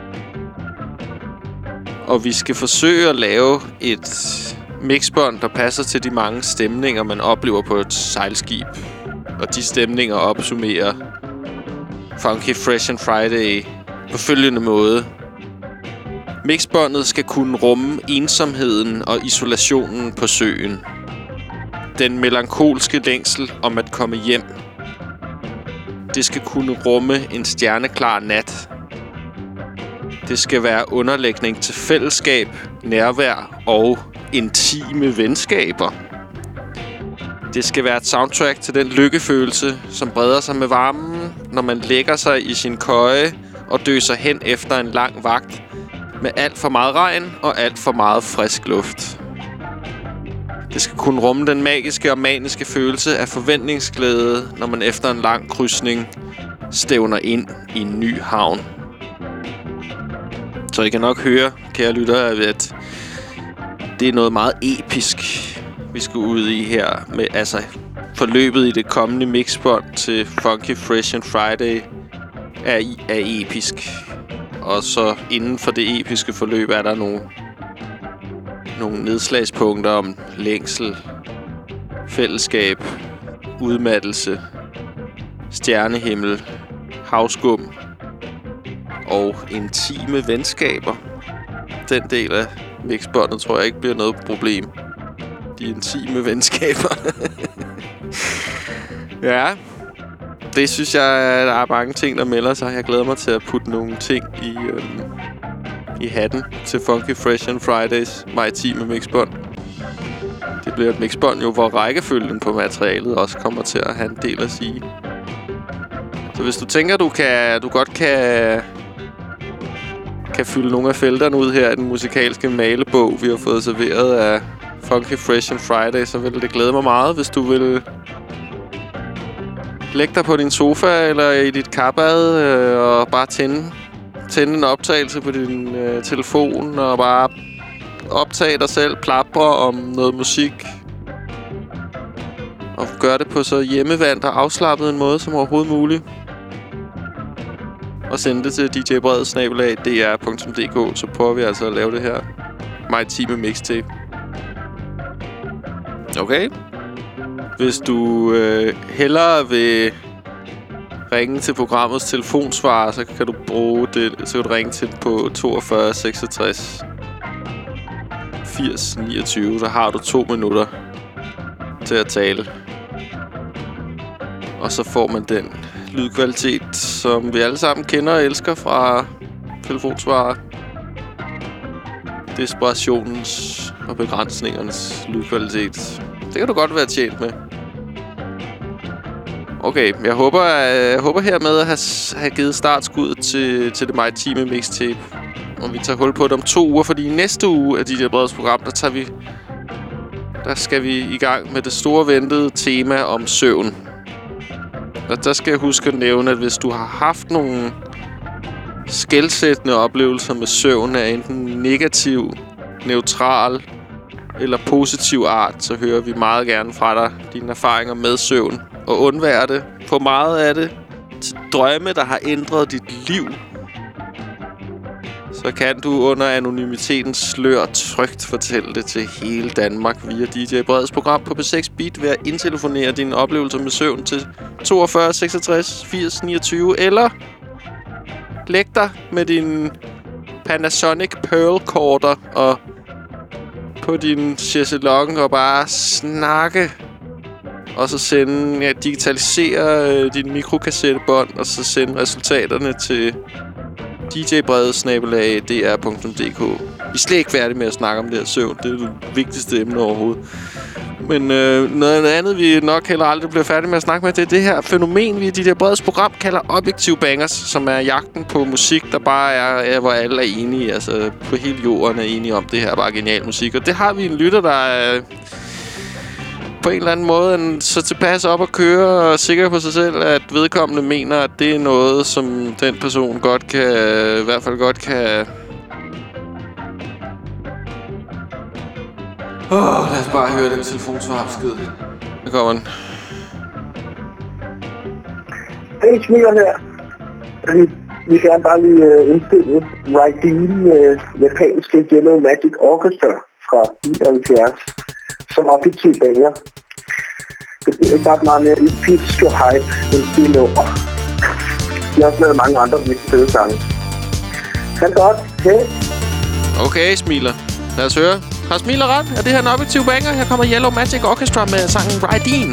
Og vi skal forsøge at lave et mixbånd, der passer til de mange stemninger, man oplever på et sejlskib. Og de stemninger opsummerer Funky Fresh and Friday på følgende måde. Mixbåndet skal kunne rumme ensomheden og isolationen på søen. Den melankolske længsel om at komme hjem. Det skal kunne rumme en stjerneklar nat. Det skal være underlægning til fællesskab, nærvær og intime venskaber. Det skal være et soundtrack til den lykkefølelse, som breder sig med varmen, når man lægger sig i sin køje og døser hen efter en lang vagt med alt for meget regn og alt for meget frisk luft. Det skal kunne rumme den magiske og maniske følelse af forventningsglæde, når man efter en lang krydsning stævner ind i en ny havn. Så I kan nok høre, kære lyttere, at det er noget meget episk, vi skal ud i her. Med, altså, forløbet i det kommende mixbånd til Funky Fresh and Friday er episk. Og så inden for det episke forløb er der nogle nedslagspunkter om længsel, fællesskab, udmattelse, stjernehimmel, havskum og intime venskaber. Den del af mixbåndet tror jeg ikke bliver noget problem. De intime venskaber. Ja, det synes jeg, der er mange ting, der melder sig. Jeg glæder mig til at putte nogle ting i hatten til Funky Fresh and Fridays maritime mixbånd. Det bliver et mixbånd jo, hvor rækkefølgen på materialet også kommer til at have en del at sige. Så hvis du tænker, du godt kan fylde nogle af felterne ud her i den musikalske malebog, vi har fået serveret af Funky Fresh and Friday, så vil det glæde mig meget, hvis du vil lægge dig på din sofa eller i dit karbad og bare tænde en optagelse på din telefon og bare optage dig selv, plapre om noget musik og gøre det på så hjemmevandt og afslappet en måde som overhovedet muligt. Og sende det til djbrede@dr.dk, så prøver vi altså at lave det her maritime mixtape. Okay? Hvis du hellere vil ringe til programmets telefonsvarer, så kan du bruge det. Så kan du ringe til på 42 66 80 29. Så har du 2 minutter til at tale. Og så får man den lydkvalitet, som vi alle sammen kender og elsker fra telefonsvarer. Desperationens og begrænsningernes lydkvalitet. Det kan du godt være tjent med. Okay, jeg håber hermed at have givet startskuddet til det maritime mixtape. Og vi tager hul på det om 2 uger, fordi i næste uge af DJ Breds program, der skal vi i gang med det store ventede tema om søvn. Og der skal jeg huske at nævne, at hvis du har haft nogle skelsættende oplevelser med søvn af enten negativ, neutral eller positiv art, så hører vi meget gerne fra dig dine erfaringer med søvn. Og undvær det. Få meget af det til drømme, der har ændret dit liv. Så kan du under anonymitetens slør trygt fortælle det til hele Danmark via DJ Breds program på P6 Beat ved at indtelefonere dine oplevelser med søvn til 42 66 80 29 eller læg dig med din Panasonic Pearl-korter og på din chaiselong og bare snakke. Og så digitalisere din mikrokassettebånd og så sende resultaterne til djbrede@dr.dk. Vi er slet ikke færdige med at snakke om det her søvn. Det er det vigtigste emne overhovedet. Men noget andet, vi nok heller aldrig bliver færdige med at snakke med, det er det her fænomen, vi i DJ Breds program kalder objektiv bangers, som er jagten på musik, der bare er hvor alle er enige. Altså på hele jorden er enige om, det her er bare genial musik. Og det har vi en lytter, der er på en eller anden måde så tilpas op at køre og sikker på sig selv, at vedkommende mener, at det er noget, som den person godt kan, i hvert fald godt kan. Lad os bare høre den telefonsvarbesked. Der kommer den. Hey, Smiler her. Vi kan bare lige indstille Raideen japanske Yellow Magic Orchestra fra 79 som objektiv banger. Det bliver ikke bare meget mere i pitch og hype end det nummer. Jeg har også lavet mange andre virkelig fede sange. Ha' godt. Hej. Okay, Smiler. Lad os høre. Har Smiler ret? Er det her en objektiv banger? Her kommer Yellow Magic Orchestra med sangen Raideen.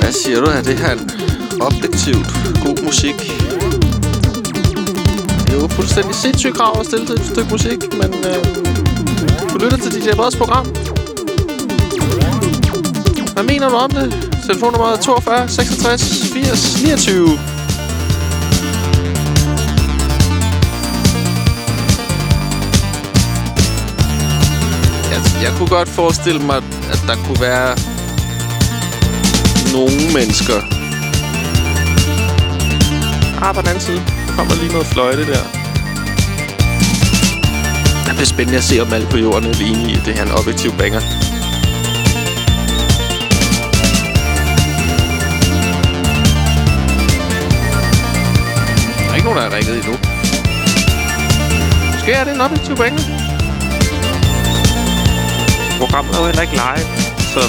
Hvad siger du? Er det her en objektivt god musik? Det er jo fuldstændig sindssygt krav at stille til et stykke musik, men du lytter til DJ Breds program. Hvad mener du om det? Telefonnummer 42 66 80 29. Jeg kunne godt forestille mig, at der kunne være nogle mennesker. På den anden side. Der kommer lige noget fløjte der. Det bliver spændende at se, om alt på jorden er enige i det her en objektiv banger. Der er ikke nogen, der har ringet endnu. Måske er det en objektiv banger. Programmet er jo heller ikke live, så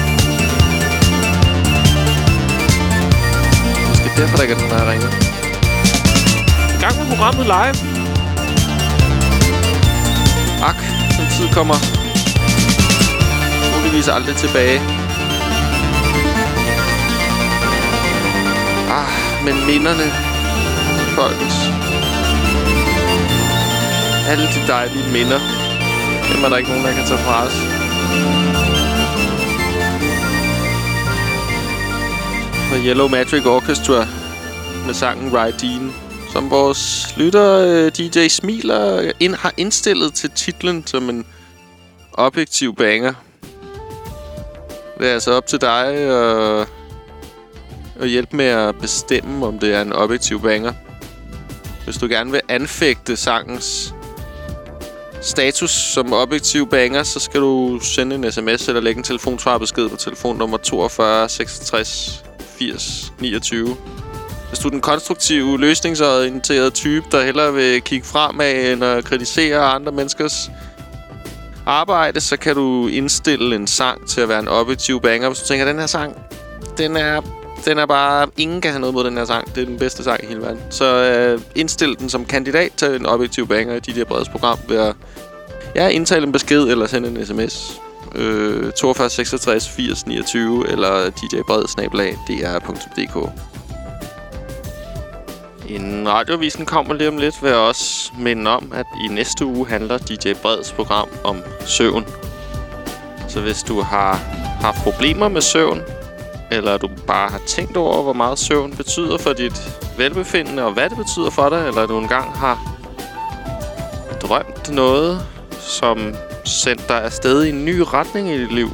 måske derfor der ikke er nogen, der har ringet. I gang med programmet live. Den tid kommer muligvis aldrig tilbage. Men minderne, folkens. Alle de dejlige minder. Dem er der ikke nogen, der kan tage fra os. Og Yellow Magic Orchestra med sangen Rydeen, som vores lytter DJ Smiler har indstillet til titlen som en objektiv banger. Det er altså op til dig at hjælpe med at bestemme, om det er en objektiv banger. Hvis du gerne vil anfægte sangens status som objektiv banger, så skal du sende en sms eller lægge en telefonsvarbesked på telefonnummer 42 66 80 29. Hvis du er den konstruktive, løsningsorienterede type, der hellere vil kigge fremad end at kritisere andre menneskers arbejde, så kan du indstille en sang til at være en objektiv banger. Hvis du tænker, at den her sang, den er bare... Ingen kan have noget mod den her sang. Det er den bedste sang i hele verden. Så indstil den som kandidat til en objektiv banger i DJ Breds program ved at indtale en besked eller sende en sms. 42 66 80 29 eller djbred@dr.dk. Inden radiovisen kommer lige om lidt, vil jeg også minde om, at i næste uge handler DJ Breds program om søvn. Så hvis du har haft problemer med søvn, eller du bare har tænkt over, hvor meget søvn betyder for dit velbefindende, og hvad det betyder for dig, eller du engang har drømt noget, som sendte dig afsted i en ny retning i dit liv,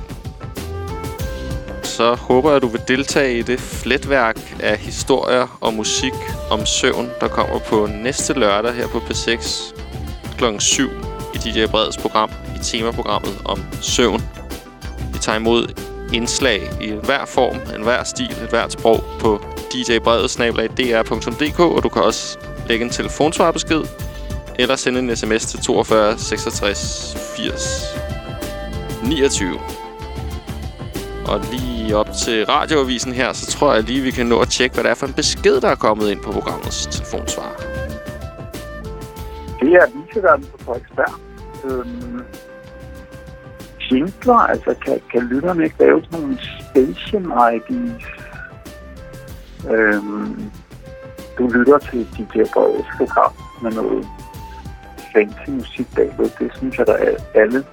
så håber jeg, at du vil deltage i det fletværk af historier og musik om søvn, der kommer på næste lørdag her på P6 kl. 7 i DJ Breds program, i temaprogrammet om søvn. Vi tager imod indslag i enhver form, enhver stil, et hvert sprog på djbredet@dr.dk, og du kan også lægge en telefonsvarbesked eller sende en sms til 42 66 80 29. Og lige op til radioavisen her, så tror jeg lige, vi kan nå at tjekke, hvad det er for en besked, der er kommet ind på programmets telefonsvar. Det er Viseverden på Frederiksberg. Jingler, altså kan lytterne ikke lave sådan nogle station IDs? Du lytter til DJ Breds program med noget fancy musik bagved. Det synes jeg, der er alle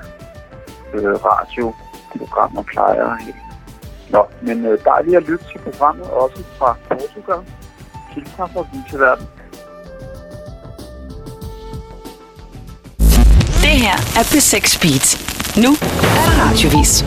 radioprogrammer plejer at have. Nå, men dejligt at lytte til programmet, også fra Portugal. Hilser fra Viseverden. Det her er P6 Beat. Nu er der radiovis.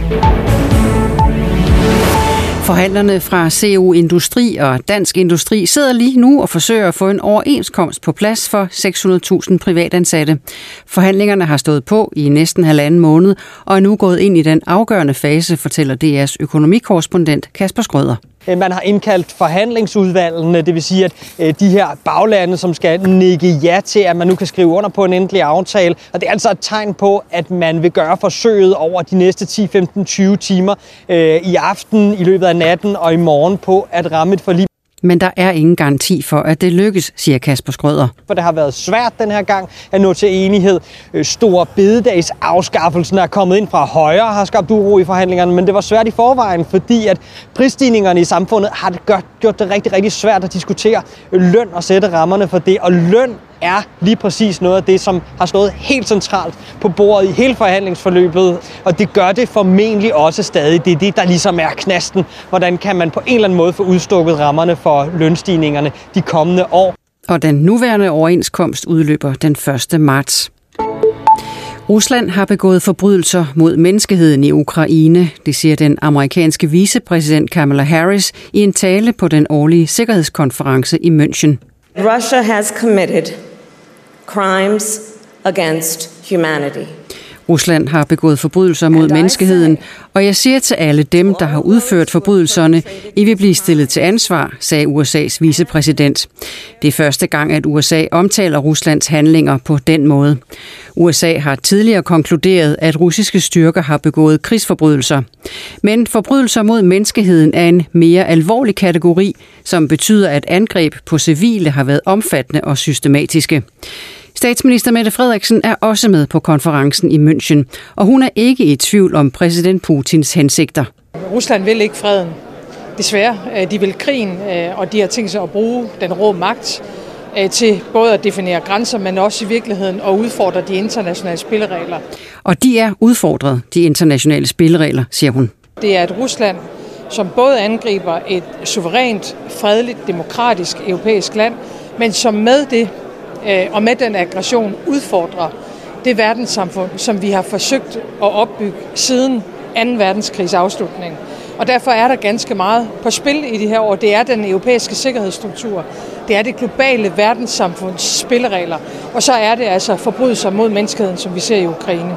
Forhandlerne fra CU Industri og Dansk Industri sidder lige nu og forsøger at få en overenskomst på plads for 600.000 privatansatte. Forhandlingerne har stået på i næsten 1,5 måned og er nu gået ind i den afgørende fase, fortæller DR's økonomikorrespondent Kasper Skrøder. Man har indkaldt forhandlingsudvalgene, det vil sige, at de her baglande, som skal nikke ja til, at man nu kan skrive under på en endelig aftale. Og det er altså et tegn på, at man vil gøre forsøget over de næste 10, 15, 20 timer i aften, i løbet af natten og i morgen på at ramme et forlig. Men der er ingen garanti for, at det lykkes, siger Kasper Schrøder. For det har været svært den her gang at nå til enighed. Store bededags afskaffelsen er kommet ind fra højre, har skabt uro i forhandlingerne, men det var svært i forvejen, fordi at prisstigningerne i samfundet har gjort det rigtig, rigtig svært at diskutere løn og sætte rammerne for det. Og løn er lige præcis noget af det, som har stået helt centralt på bordet i hele forhandlingsforløbet, og det gør det formentlig også stadig. Det er det, der ligesom er knasten. Hvordan kan man på en eller anden måde få udstukket rammerne for lønstigningerne de kommende år? Og den nuværende overenskomst udløber den 1. marts. Rusland har begået forbrydelser mod menneskeheden i Ukraine, det siger den amerikanske vicepræsident Kamala Harris i en tale på den årlige sikkerhedskonference i München. Russia has committed crimes against humanity. Rusland har begået forbrydelser mod menneskeheden, og jeg siger til alle dem, der har udført forbrydelserne, I vil blive stillet til ansvar, sagde USA's vicepræsident. Det er første gang, at USA omtaler Ruslands handlinger på den måde. USA har tidligere konkluderet, at russiske styrker har begået krigsforbrydelser. Men forbrydelser mod menneskeheden er en mere alvorlig kategori, som betyder, at angreb på civile har været omfattende og systematiske. Statsminister Mette Frederiksen er også med på konferencen i München, og hun er ikke i tvivl om præsident Putins hensigter. Rusland vil ikke freden. Desværre. De vil krigen, og de har tænkt sig at bruge den rå magt til både at definere grænser, men også i virkeligheden at udfordre de internationale spilleregler. Og de er udfordret, de internationale spilleregler, siger hun. Det er et Rusland, som både angriber et suverænt, fredeligt, demokratisk europæisk land, men som med det og med den aggression udfordrer det verdenssamfund, som vi har forsøgt at opbygge siden 2. verdenskrigs afslutning. Og derfor er der ganske meget på spil i de her år. Det er den europæiske sikkerhedsstruktur, det er det globale verdenssamfunds spilleregler, og så er det altså forbrydelser mod menneskeheden, som vi ser i Ukraine.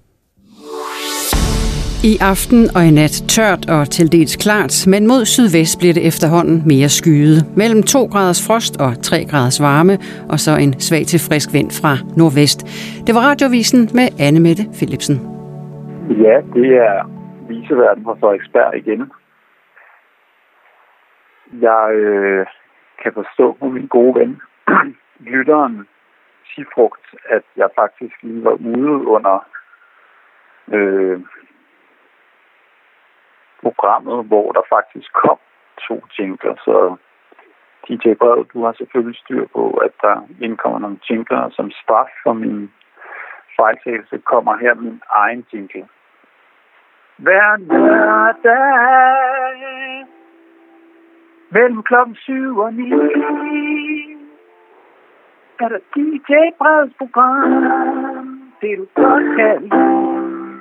I aften og i nat tørt og til dels klart, men mod sydvest bliver det efterhånden mere skyet. Mellem 2 graders frost og 3 graders varme, og så en svag til frisk vind fra nordvest. Det var Radioavisen med Anne Mette Philipsen. Ja, det er viceverden fra Frederiksberg igen. Jeg kan forstå på min gode ven, lytteren Sifrugt, at jeg faktisk lige var ude under programmet, hvor der faktisk kom 2 jingler, så DJ Bred, du har selvfølgelig styr på, at der indkommer nogle jingler, som straf for min fejltagelse kommer her min egen jingle. Hver lørdag mellem klokken 7 og 9 er der DJ Breds program, det du godt kan lide.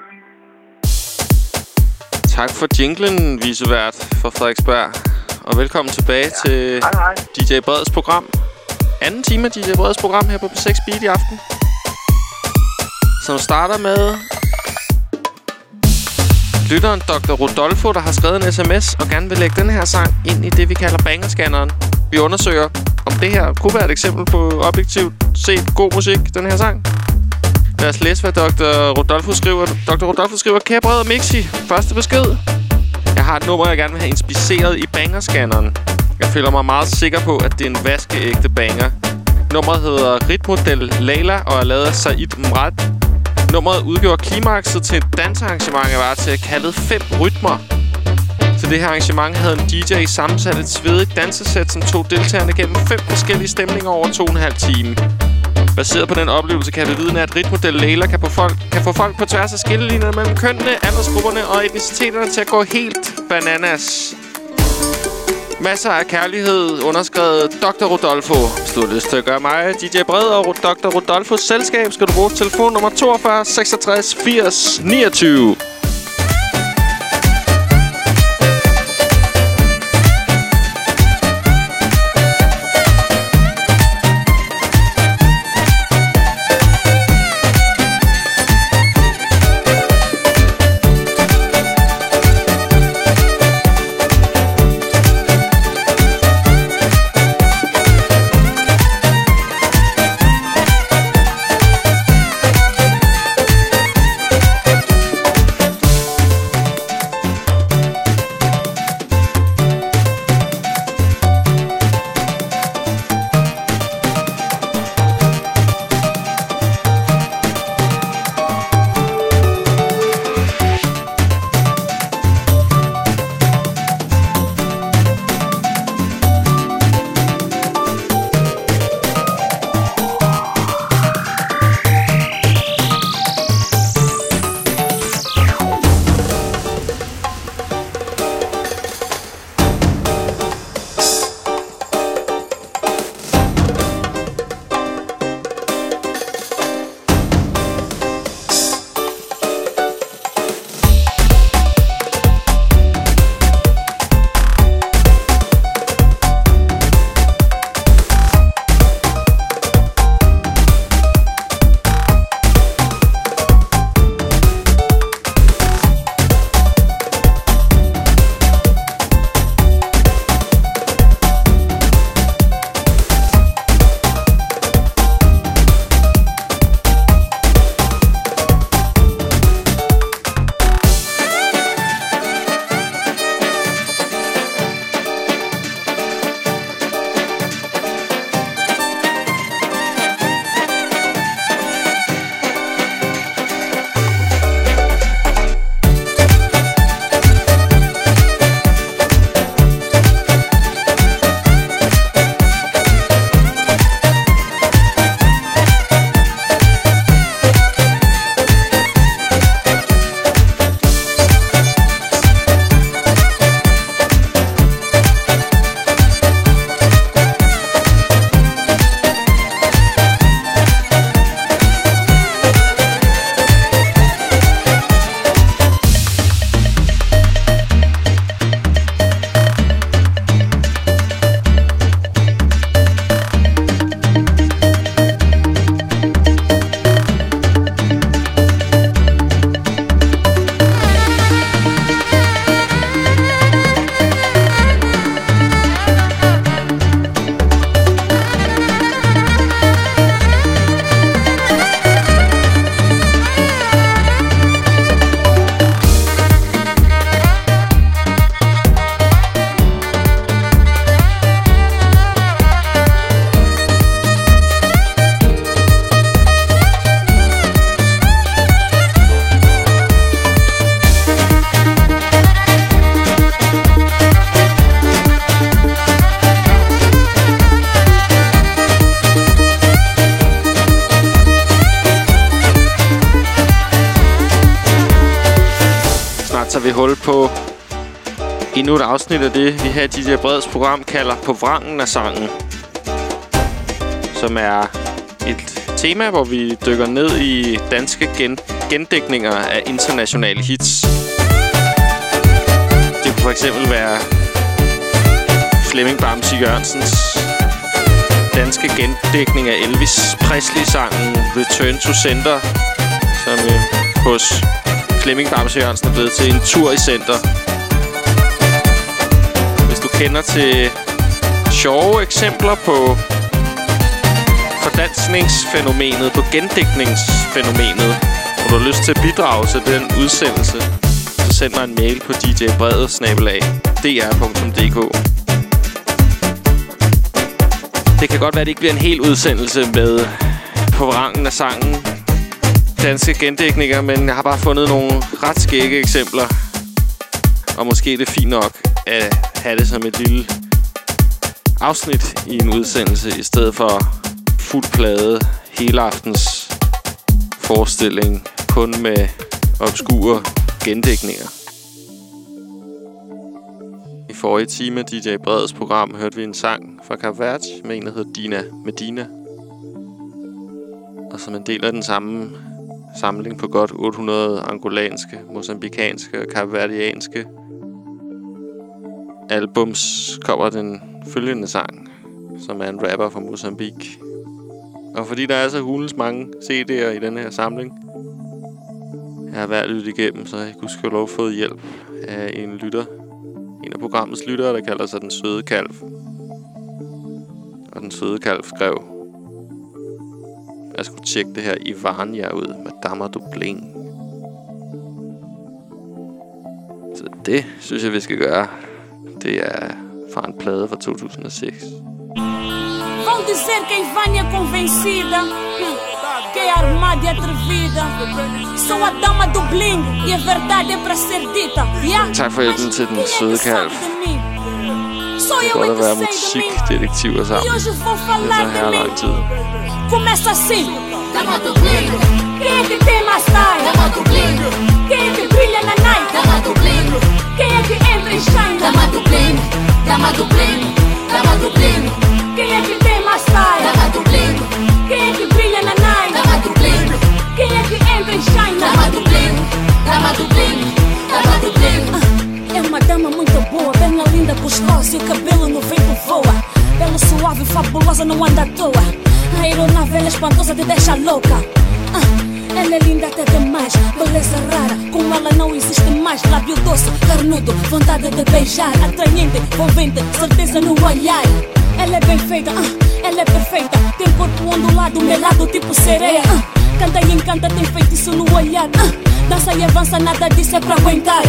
Tak for jinglen, vicevært fra Frederiksberg. Og velkommen tilbage til DJ Breds program. Anden time af DJ Breds program her på P6 Beat i aften. Som starter med lytteren Dr. Rodolfo, der har skrevet en sms og gerne vil lægge den her sang ind i det, vi kalder bangerscanneren. Vi undersøger, om det her kunne være et eksempel på objektivt set god musik, den her sang. Lad os læse, hvad Dr. Rodolfo skriver. Dr. Rodolfo skriver: Kære Bred og Mixi, første besked. Jeg har et nummer, jeg gerne vil have inspiceret i bangerscanneren. Jeg føler mig meget sikker på, at det er en vaskeægte banger. Nummeret hedder Ritmodel Leila og er lavet af Said Mrad. Nummeret udgjorde klimakset til et dansearrangement, jeg var til kaldet 5 rytmer. Til det her arrangement havde en DJ sammensat et svedigt dansesæt, som tog deltagerne gennem 5 forskellige stemninger over 2,5 timer. Baseret på den oplevelse kan jeg bevidne, at Ritmodel Leila kan få folk på tværs af skillelinjerne mellem kønnene, aldersgrupperne og etniciteterne til at gå helt bananas. Masser af kærlighed, underskrevet Dr. Rodolfo. Hvis du har lyst til at gøre mig, DJ Bred og Dr. Rodolfos selskab, skal du bruge telefonnummer 42 66 80 29. tager vi hul på endnu et afsnit af det, vi her i DJ Breds program kalder På vrangen af sangen. Som er et tema, hvor vi dykker ned i danske gendækninger af internationale hits. Det kunne for eksempel være Flemming Bamse Jørgensens danske gendækning af Elvis Presley-sangen Return to Center, som hos Flemming Bamse Jørgensen er blevet til en tur i center. Hvis du kender til sjove eksempler på fordansningsfænomenet, på gendækningsfænomenet, og du har lyst til at bidrage til den udsendelse, så send mig en mail på djbrede@dr.dk. Det kan godt være, at det ikke bliver en hel udsendelse med På vrangen af sangen danske gendækninger, men jeg har bare fundet nogle ret skægge eksempler. Og måske er det fint nok at have det som et lille afsnit i en udsendelse, i stedet for fuld plade hele aftens forestilling kun med obskure gendækninger. I forrige time af DJ Breds program hørte vi en sang fra Kap Verde med en, der hedder Dina Medina. Og som en del af den samme samling på godt 800 angolanske, mozambikanske og kapverdianske albums kommer den følgende sang, som er en rapper fra Mozambique. Og fordi der er så hulens mange CD'er i den her samling, jeg har været lyttet igennem, så jeg kunne sgu lov fået hjælp af en lytter. En af programmets lyttere, der kalder sig Den Søde Kalv. Og Den Søde Kalv skrev: jeg skulle tjekke det her Ivania ud med Dammer du Bling. Så det synes jeg, vi skal gøre. Det er fra en plade fra 2006. Vão dizer que Ivania é convencida, que é armada e atrevida. Sou a dama do bling e a verdade é pra ser dita. Tak for hjælpen til Den Søde Kalv. Sou eu godt é at que være sei de mim. musikdetektiver sammen. E hoje vou Det falar tager de her mim. lang tid. Começa assim. Dama do bling. Quem é que tem mais style? Dama do bling. Quem é que brilha na night? Dama do bling. Quem é que entra e shine? Dama do bling. Dama do bling. Dama do bling. Quem é que tem mais style? Dama do bling. Quem é que brilha na night? Dama do bling. Quem é que entra e shine? Dama do bling. Dama do bling. Dama do bling. É uma dama muito boa, perna linda, gostosa e o cabelo no vento voa. Belo, suave, fabulosa, não anda à toa. A aeronave ela é espantosa, te deixa louca. Ela é linda até demais, beleza rara. Com ela não existe mais. Lábio doce, carnudo, vontade de beijar. Atraente, envolvente, certeza no olhar. Ela é bem feita, ela é perfeita. Tem corpo ondulado, melado tipo sereia. Canta e encanta, tem feitiço no olhar. Dança e avança, nada disso é pra aguentar.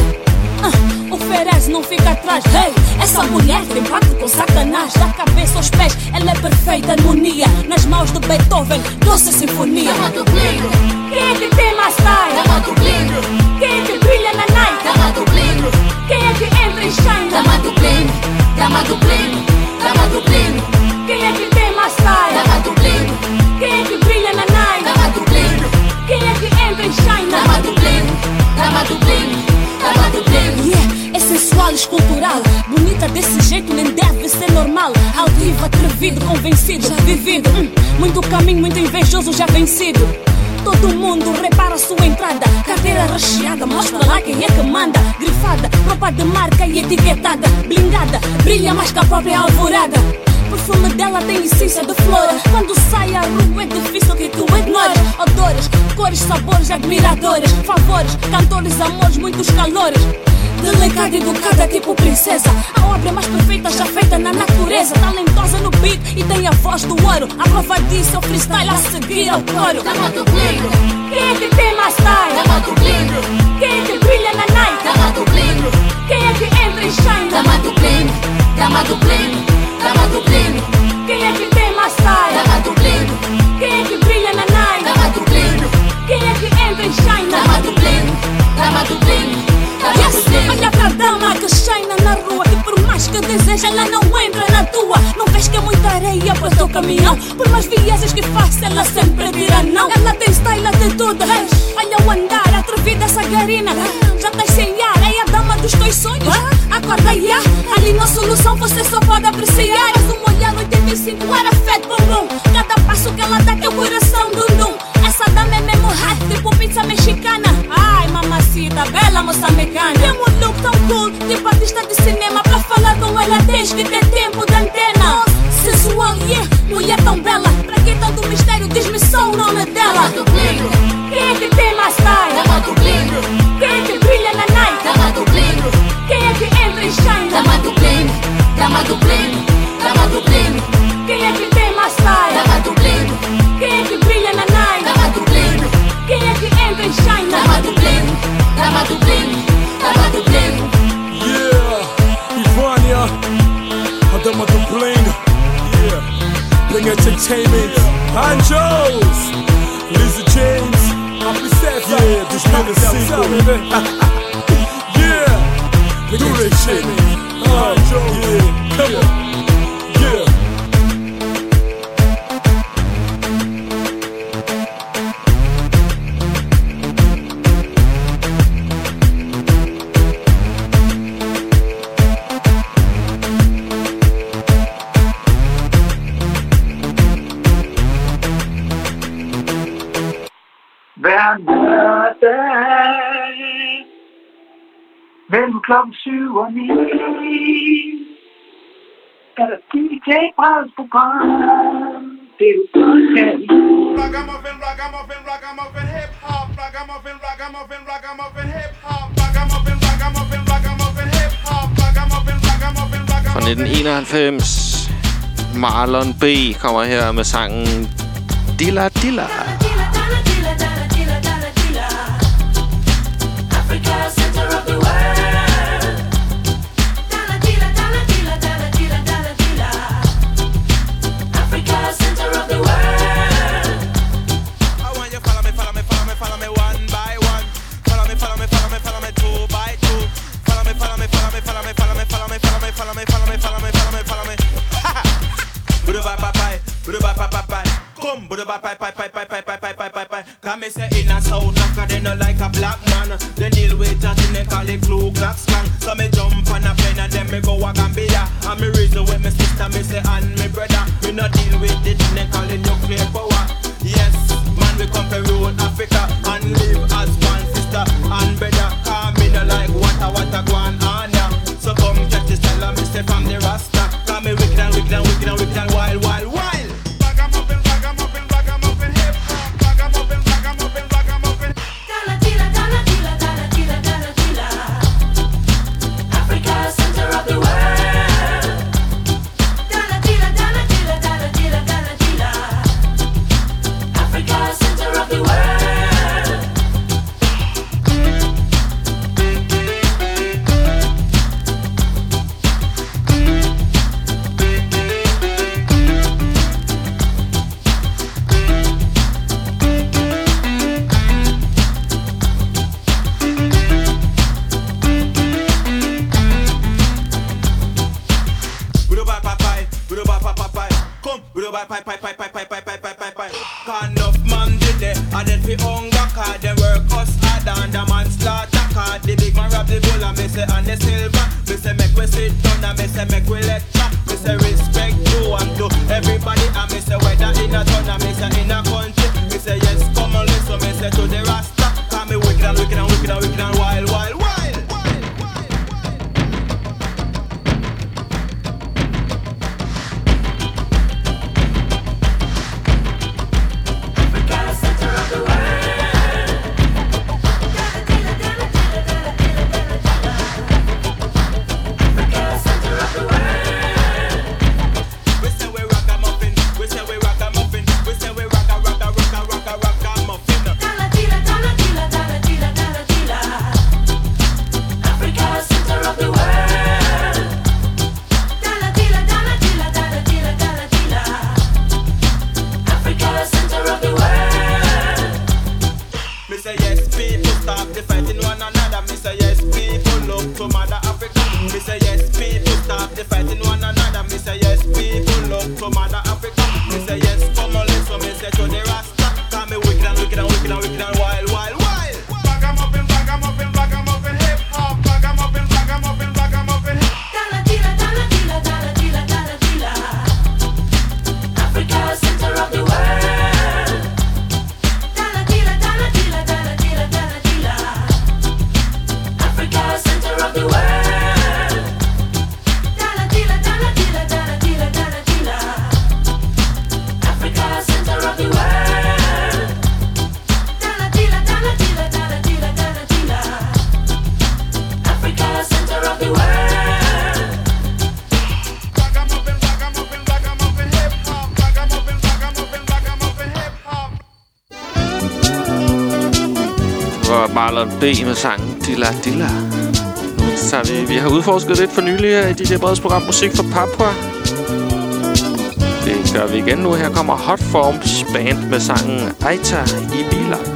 Oferece, não fica atrás. Hey, essa mulher tem pacto com Satanás. Da cabeça aos pés, ela é perfeita harmonia. Nas mãos de Beethoven, doce sinfonia. Dama do bling. Quem é que tem mais style? Dama do bling. Quem é que brilha na night? Dama do bling. Quem é que entra e shine? Dama do bling. Dama do bling. Dama do bling. Quem é que tem mais style? Dama do bling. Quem é que brilha na night? Dama do bling. Quem é que entra e shine? Dama do bling. Dama do bling. Dama do bling. Yeah, é sensual, escultural. Bonita desse jeito nem deve ser normal. Altivo, atrevido, convencido, já vivido. Muito caminho, muito invejoso, já vencido. Todo mundo repara a sua entrada. Carteira recheada, mostra lá quem é que manda. Grifada, roupa de marca e etiquetada. Blindada, brilha mais que a própria alvorada. O perfume dela tem essência de flor. Quando sai à rua é difícil que tu ignores. Odores, cores, sabores, admiradores. Favores, cantores, amores, muitos calores. Delicada, educada, tipo princesa. A obra mais perfeita já feita na natureza. Talentosa no beat e tem a voz do ouro. A prova disso é o freestyle a seguir ao coro. Dama do bling. Quem é que tem mais style? Dama do bling. Quem é que brilha na night? Dama do bling. Quem é que entra e shine? Dama do bling. Dama do bling. Dama do bling. Quem é que tem mais style? Dama do bling. Quem é que brilha na night? Dama do bling. Quem é que entra e shine? Dama do bling. Dama do bling. Yes, olha pra dama que shine na rua. Que por mais que deseja ela não entra na tua. Não vês que é muita areia para o teu caminhão? Por mais viagens que faça ela sempre dirá não. Ela tem style de tudo. Olha o andar, atrevida essa garina. Já tá sem ar, é dos teus sonhos. Acorda e ali na solução você só pode apreciar. Mas uma olhada 85 era fed bumbum. Cada passo que ela dá teu coração dum-dum. Essa dama é mesmo hot, tipo pizza mexicana. Ai, mamacita, bela moçambicana. Tem um look tão cool, tipo artista de cinema. Pra falar com ela tens que ter tempo de antena. Sensual, yeah, mulher tão bela. Pra que tanto mistério, diz-me só o nome dela. Quem é que tem mais style? Dama do bling. Quem é que brilha na night? Dama do bling. Quem é que entra e shine? Dama do bling. Dama do bling. Dama do bling. Quem é que tem mais style? Dama do bling. Quem é que brilha na night? Dama do bling. Quem é que entra e shine? Dama do bling. Dama do bling. Dama do bling. Yeah, Ivania, a dama do bling. Yeah, Bling Entertainment, Anjos, Lizzie James, yeah, 2005. Yeah, do this shit. Anjos, yeah, come on, yeah. Hver lørdag mellem klokken 7 og 9 er der DJ Breds program. Det er jo godt kan Ragamuffin, ragamuffin, ragamuffin, hip-hop. Ragamuffin, ragamuffin, ragamuffin, hip-hop. Ragamuffin, ragamuffin, ragamuffin, hip-hop. Ragamuffin, ragamuffin, ragamuffin. Fra 1991. Marlon B. kommer her med sangen Dilla Dilla. Come say in a South Africa, they not like a black man. They deal with that and they call it Ku Klux Klan. So me jump on a plane and then me go a Gambia. And me reason with me sister, me say and me brother. We not deal with it and they call it nuclear power. Yes, man, we come to rule Africa and live as one sister and brother. Cause me not like what a go on ya. So come catch this style and me say from the Rasta. Cause me wicked and wicked and wicked and wicked and wild, wild, wild. Africa, center of the world. Marlon B. med sangen Dilla Dilla. Nu tager vi har udforsket lidt for nylig her i DJ Breds program Musik for Papua. Det gør vi igen nu. Her kommer Hot Forms Band med sangen Aita i Bilat.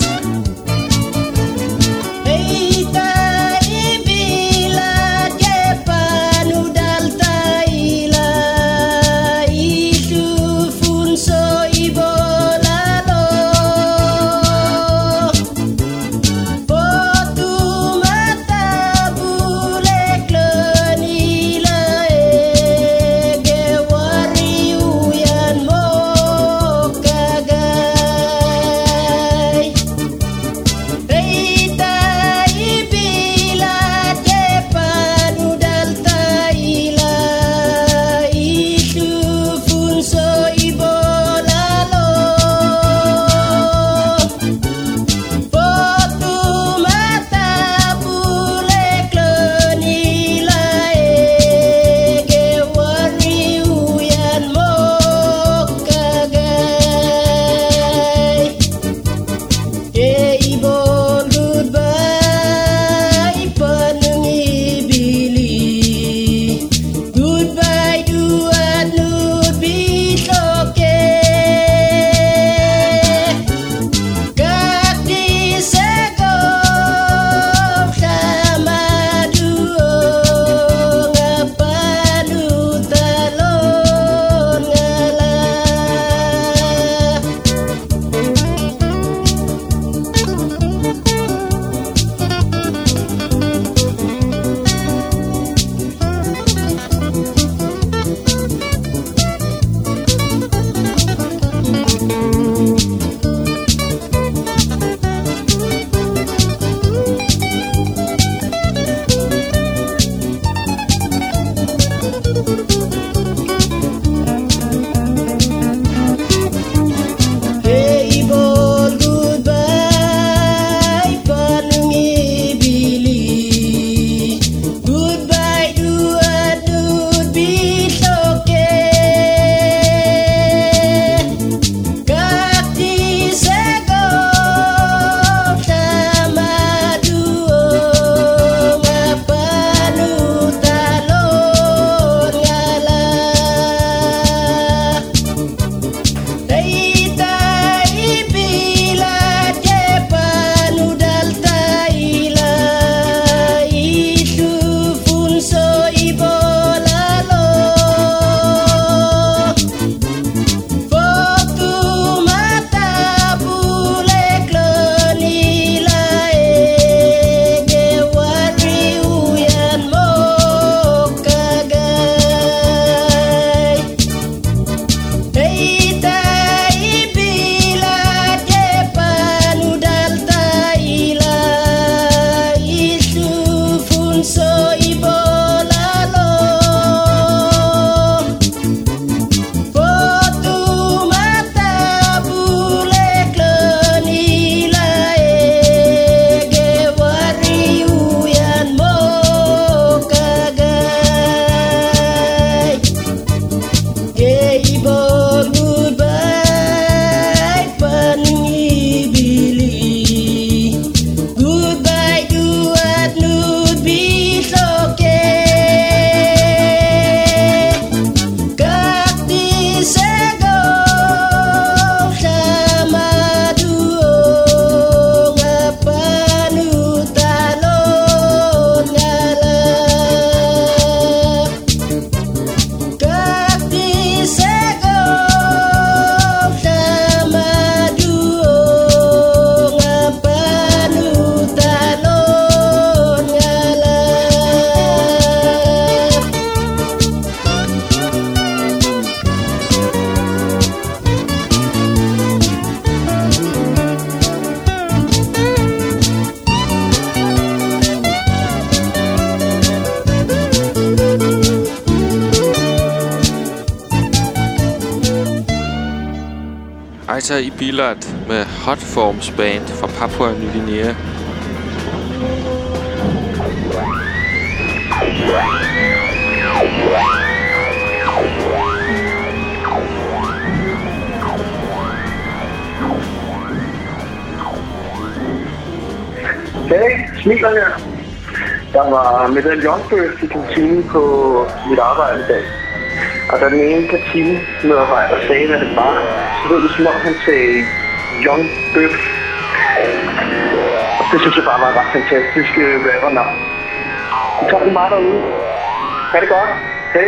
Aita i Bilat med Hot Forms Band fra Papua Ny Guinea. Hey, smiler her. Der var medaillonbøf i kantinen på mit arbejde i dag. Og da den ene kantinemedarbejder sagde, hvad det var, så lød det som om han sagde Young Bøf. Og det synes jeg bare var et ret fantastisk rappernavn. Vi tager det meget derude. Ha' det godt. Hej.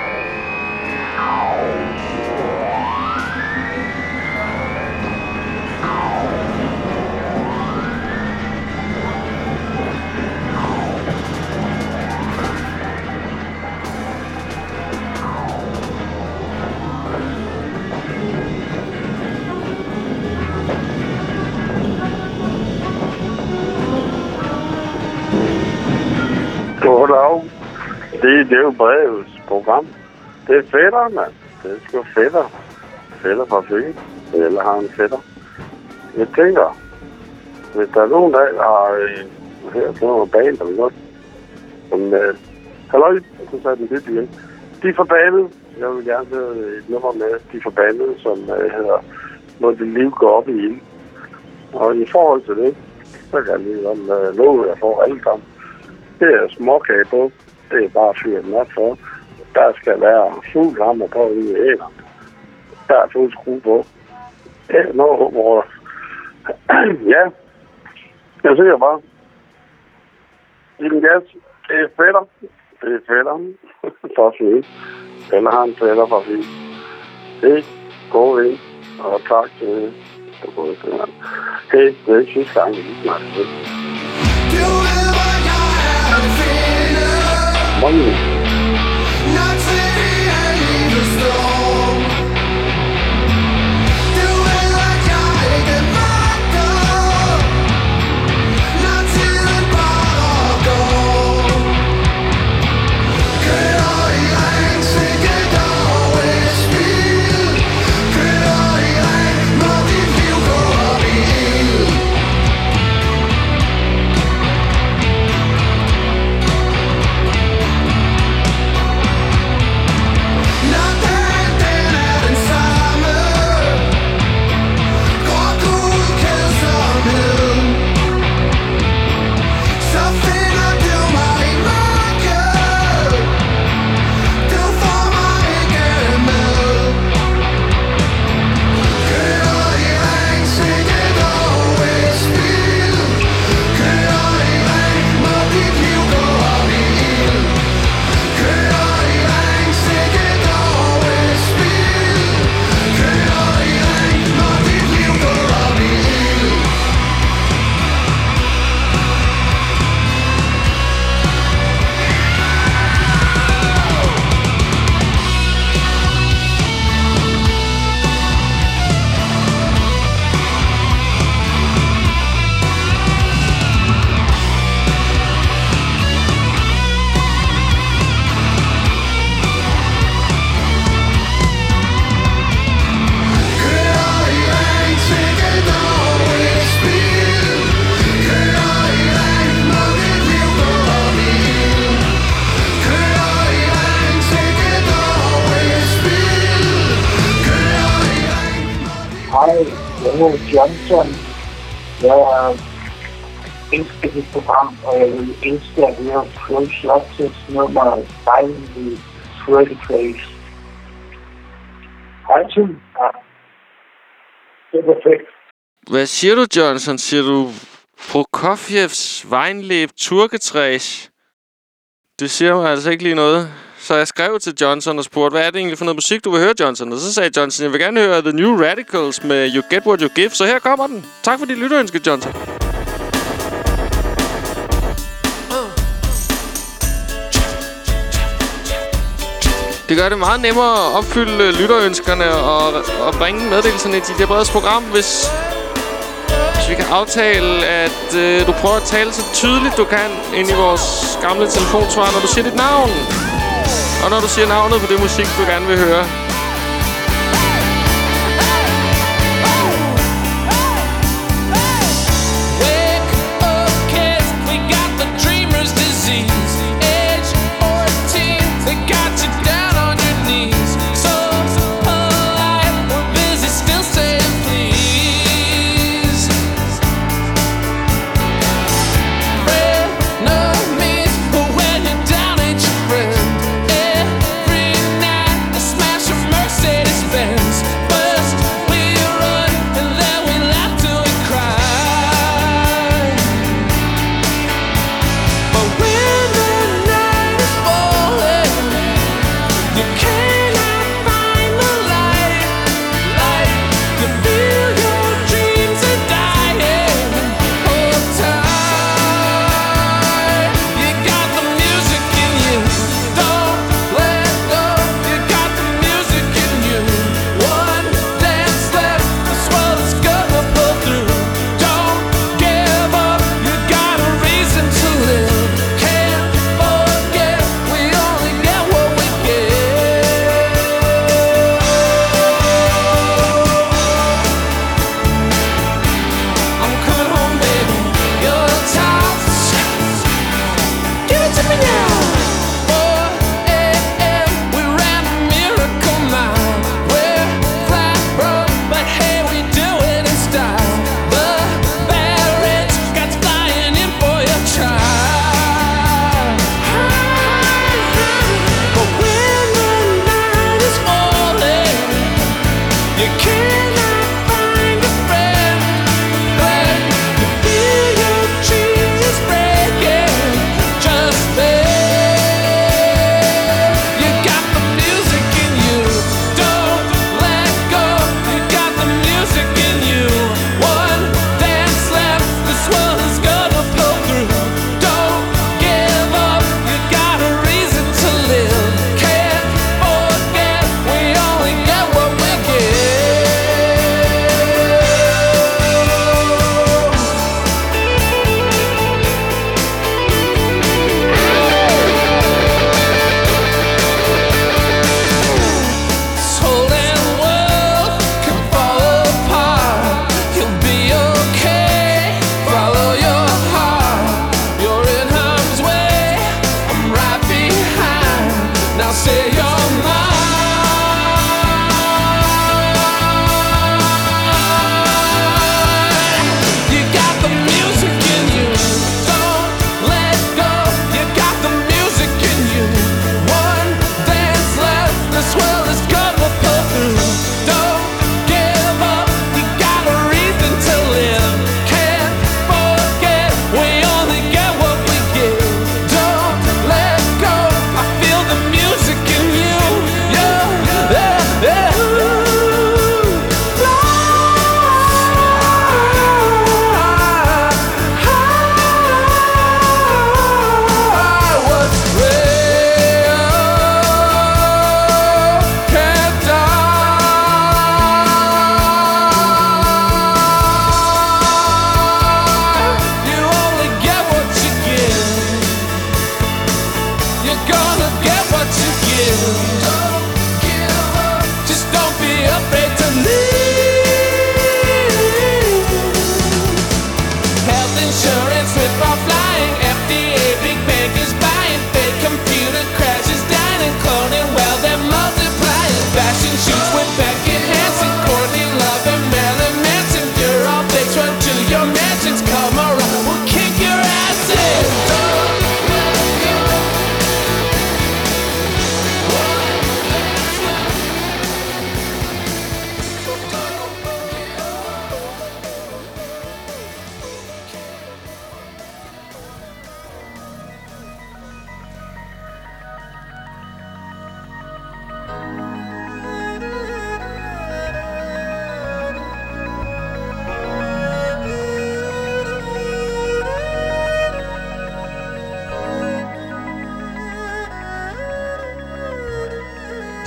Goddag. Det er jo brevets program. Det er fætter, mand. Det er sgu fætter. Fætter fra Fyn. Eller har en fætter. Jeg tænker, hvis der er nogen, der har her sådan noget band, eller noget, som halløj, så sagde den lidt igen. De er forbandet. Jeg vil gerne have et nummer med De Forbandede, som hedder Må dit liv gå op i ild. Og i forhold til det, så kan jeg lige love, at jeg får alle sammen. Det er småkage på. Det er bare fyret den op for. Der skal være fuld hammer på ude i hænderne. Der er fuld skrue på. Det er noget, hvor... ja. Jeg siger bare. I den gas. Det er fætter. Det er fætteren fra Fyn. Eller har en fætter fra Fyn. Det er god ind. Og tak til det. Det er ikke sidste gang, vi snakker det. Money. Johnson. Jeg elsker dit program, og jeg vil elske at høre Flo Slottes nummer Silently Swirly Face. Hej, Tim. Ja. Det er perfekt. Hvad siger du, Johnson? Siger du Prokofievs Weinleb Turketræs? Det siger mig altså ikke lige noget. Så jeg skrev til Johnson og spurgte, hvad er det egentlig for noget musik, du vil høre, Johnson? Og så sagde Johnson, jeg vil gerne høre The New Radicals med You Get What You Give. Så her kommer den. Tak for dit lytterønske, Johnson. Det gør det meget nemmere at opfylde lytterønskerne og bringe meddelelserne til det brede program, hvis vi kan aftale, at du prøver at tale så tydeligt du kan ind i vores gamle telefonsvar, når du siger dit navn. Og når du siger navnet på det musik, du gerne vil høre. Red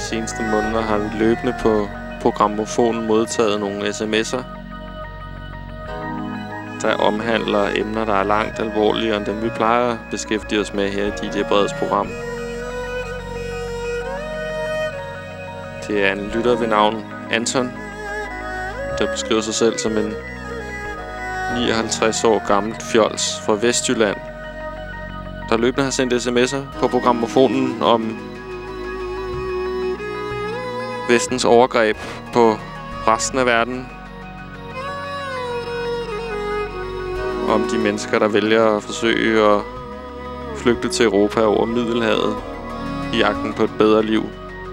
seneste måneder har vi løbende på programmofonen modtaget nogle sms'er, der omhandler emner, der er langt alvorligere end dem, vi plejer at beskæftige os med her i DJ Breds program. Det er en lytter ved navn Anton, der beskriver sig selv som en 59 år gammelt fjols fra Vestjylland, der løbende har sendt sms'er på programmofonen om Vestens overgreb på resten af verden. Om de mennesker, der vælger at forsøge at flygte til Europa over Middelhavet i jagten på et bedre liv.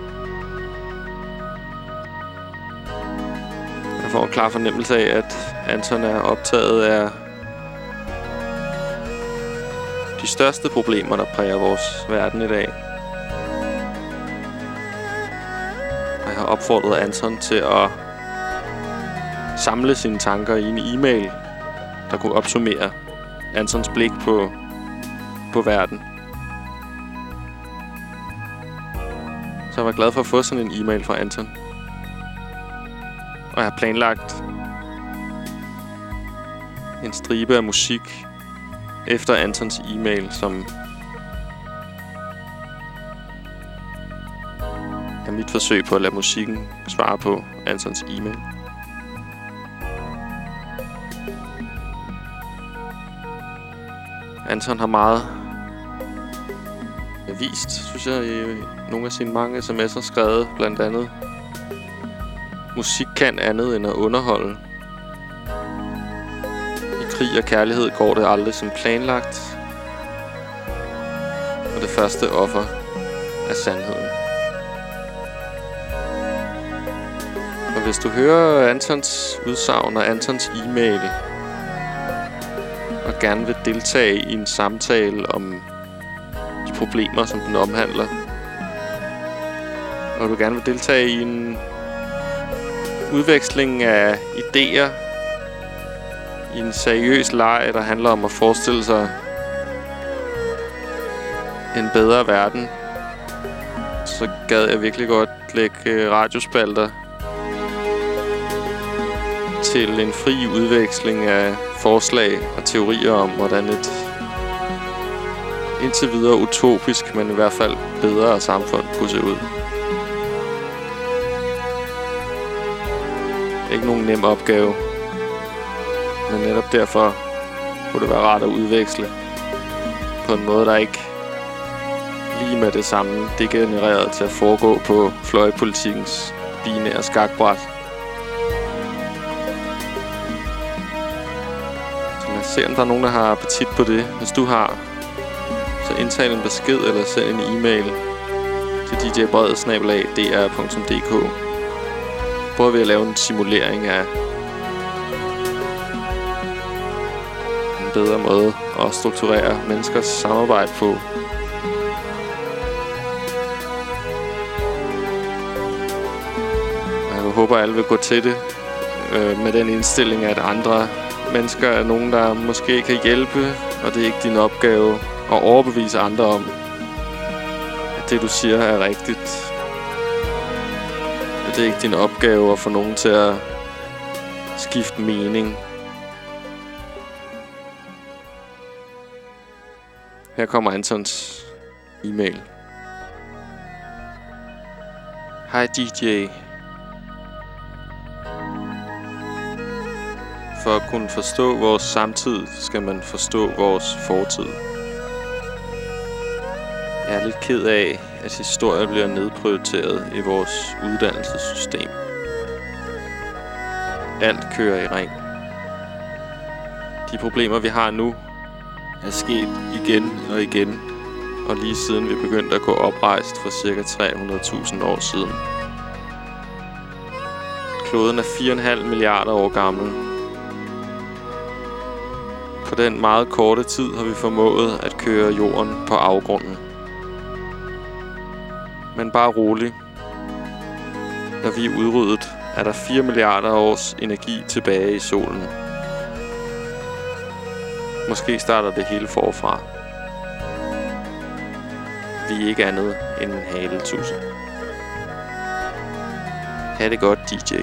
Jeg får en klar fornemmelse af, at Anton er optaget af de største problemer, der præger vores verden i dag. Jeg har opfordret Anton til at samle sine tanker i en e-mail, der kunne opsummere Antons blik på verden. Så jeg var glad for at få sådan en e-mail fra Anton. Og jeg har planlagt en stribe af musik efter Antons e-mail, som er mit forsøg på at lade musikken svare på Antons e-mail. Anton har meget vist, synes jeg, i nogle af sine mange sms'er skrevet, blandt andet: musik kan andet end at underholde. I krig og kærlighed går det aldrig som planlagt. Og det første offer er sandheden. Og hvis du hører Antons udsagn og Antons e-mail, og gerne vil deltage i en samtale om de problemer, som den omhandler, og du gerne vil deltage i en udveksling af idéer i en seriøs leg, der handler om at forestille sig en bedre verden, så gad jeg virkelig godt lægge radiospalter til en fri udveksling af forslag og teorier om, hvordan et indtil videre utopisk, men i hvert fald bedre samfund kunne se ud. Ikke nogen nem opgave, men netop derfor kunne det være rart at udveksle på en måde, der ikke lige med det samme degenereret til at foregå på fløjpolitikkens binære skakbræt. Så lad os se, om der er nogen, der har appetit på det. Hvis du har, så indtal en besked eller send en e-mail til djbred@dr.dk. Prøver vi at lave en simulering af en bedre måde at strukturere menneskers samarbejde på. Jeg håber, at alle vil gå til det med den indstilling, at andre mennesker er nogen, der måske kan hjælpe, og det er ikke din opgave at overbevise andre om, at det, du siger, er rigtigt. Det er ikke din opgave at få nogen til at skifte mening. Her kommer Antons e-mail. Hej DJ. For at kunne forstå vores samtid, skal man forstå vores fortid. Jeg er lidt ked af, at historie bliver nedprioriteret i vores uddannelsessystem. Alt kører i ring. De problemer, vi har nu, er sket igen og igen, og lige siden vi begyndte at gå oprejst for ca. 300.000 år siden. Kloden er 4,5 milliarder år gammel. På den meget korte tid har vi formået at køre jorden på afgrunden. Men bare rolig. Når vi er udryddet, er der 4 milliarder års energi tilbage i solen. Måske starter det hele forfra. Vi er ikke andet end en haletusse. Ha' det godt, DJ.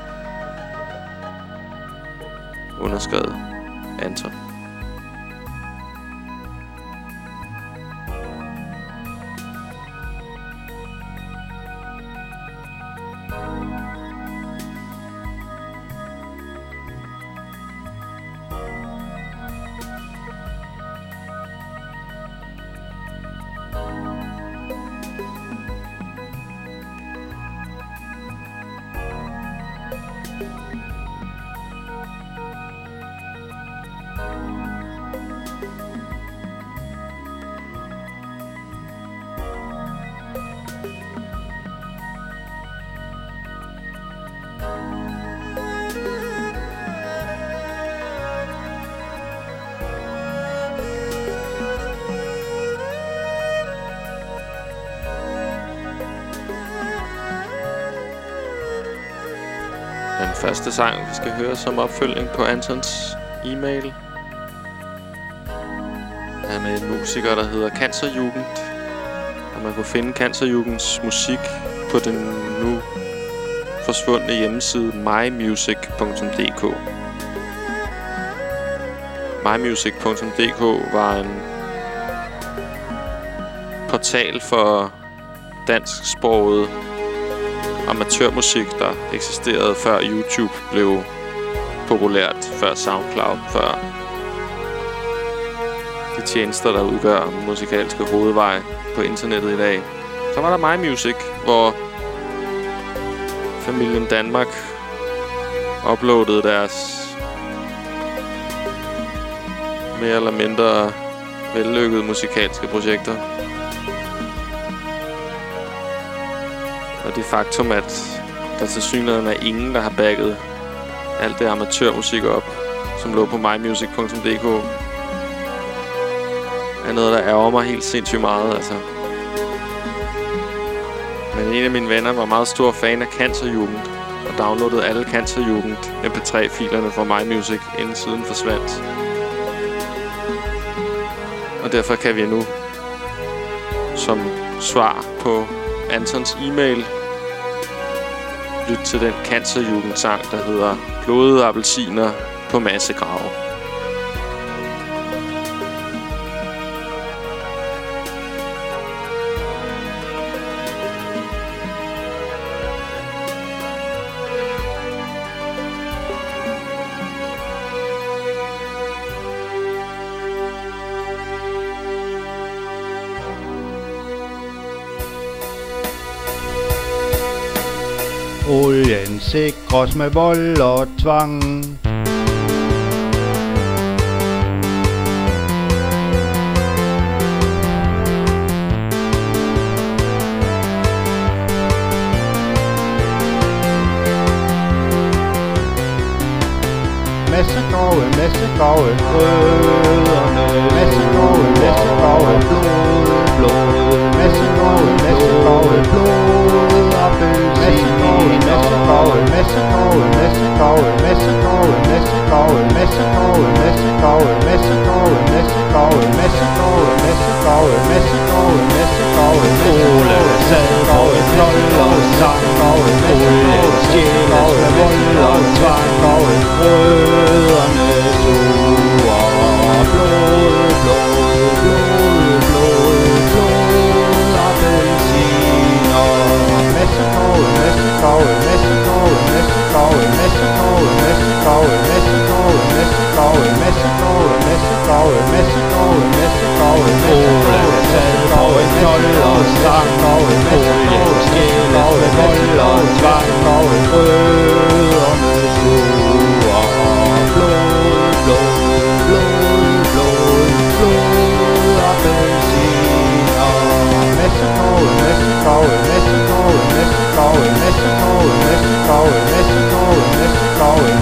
Underskrevet Anton. Den første sang, vi skal høre som opfølgning på Antons e-mail, er med en musiker, der hedder Cancerjugend. Og man kunne finde Cancerjugens musik på den nu forsvundne hjemmeside mymusic.dk. mymusic.dk var en portal for dansksproget amatørmusik, der eksisterede før YouTube blev populært, før SoundCloud, før de tjenester, der udgør musikalske hovedveje på internettet i dag. Så var der MyMusic, hvor familien Danmark uploadede deres mere eller mindre vellykkede musikalske projekter. Og det faktum, at der tilsyneladende er ingen, der har backet alt det amatørmusik op, som lå på mymusic.dk, er noget, der ærger mig helt sindssygt meget, altså. Men en af mine venner var meget stor fan af Cancerjugend, og downloadede alle Cancerjugend MP3-filerne fra MyMusic, inden siden forsvandt. Og derfor kan vi nu, som svar på Antons e-mail, lytte til den Cancerjugend-sang, der hedder Blodede appelsiner på massegrave. Olien sikres med vold og tvang. Massegrave, massegrave, brødrene. Massegrave, massegrave, blod, blod. Massegrave, massegrave, blod, appelsiner. Massegrave, massegrave, massegrave, massegrave, massegrave, massegrave, massegrave, massegrave, massegrave, massegrave, massegrave, massegrave, massegrave. Ole sad på en knold og sang. Ole stjæles med vold og tvang. Brødrene suger blod, blod, blod, blod, blod, appelsiner. Massegrave, massegrave, massegrave, massegrave, massegrave, massegrave, massegrave, massegrave, massegrave, massegrave, massegrave, massegrave. Ole sad på en knold og sang. Ole stjæles med vold og tvang. Brødrene suger blod, blod, blod, blod, blod, appelsiner. Massegrave, massegrave, massegrave, massegrave, massegrave, massegrave, massegrave, massegrave.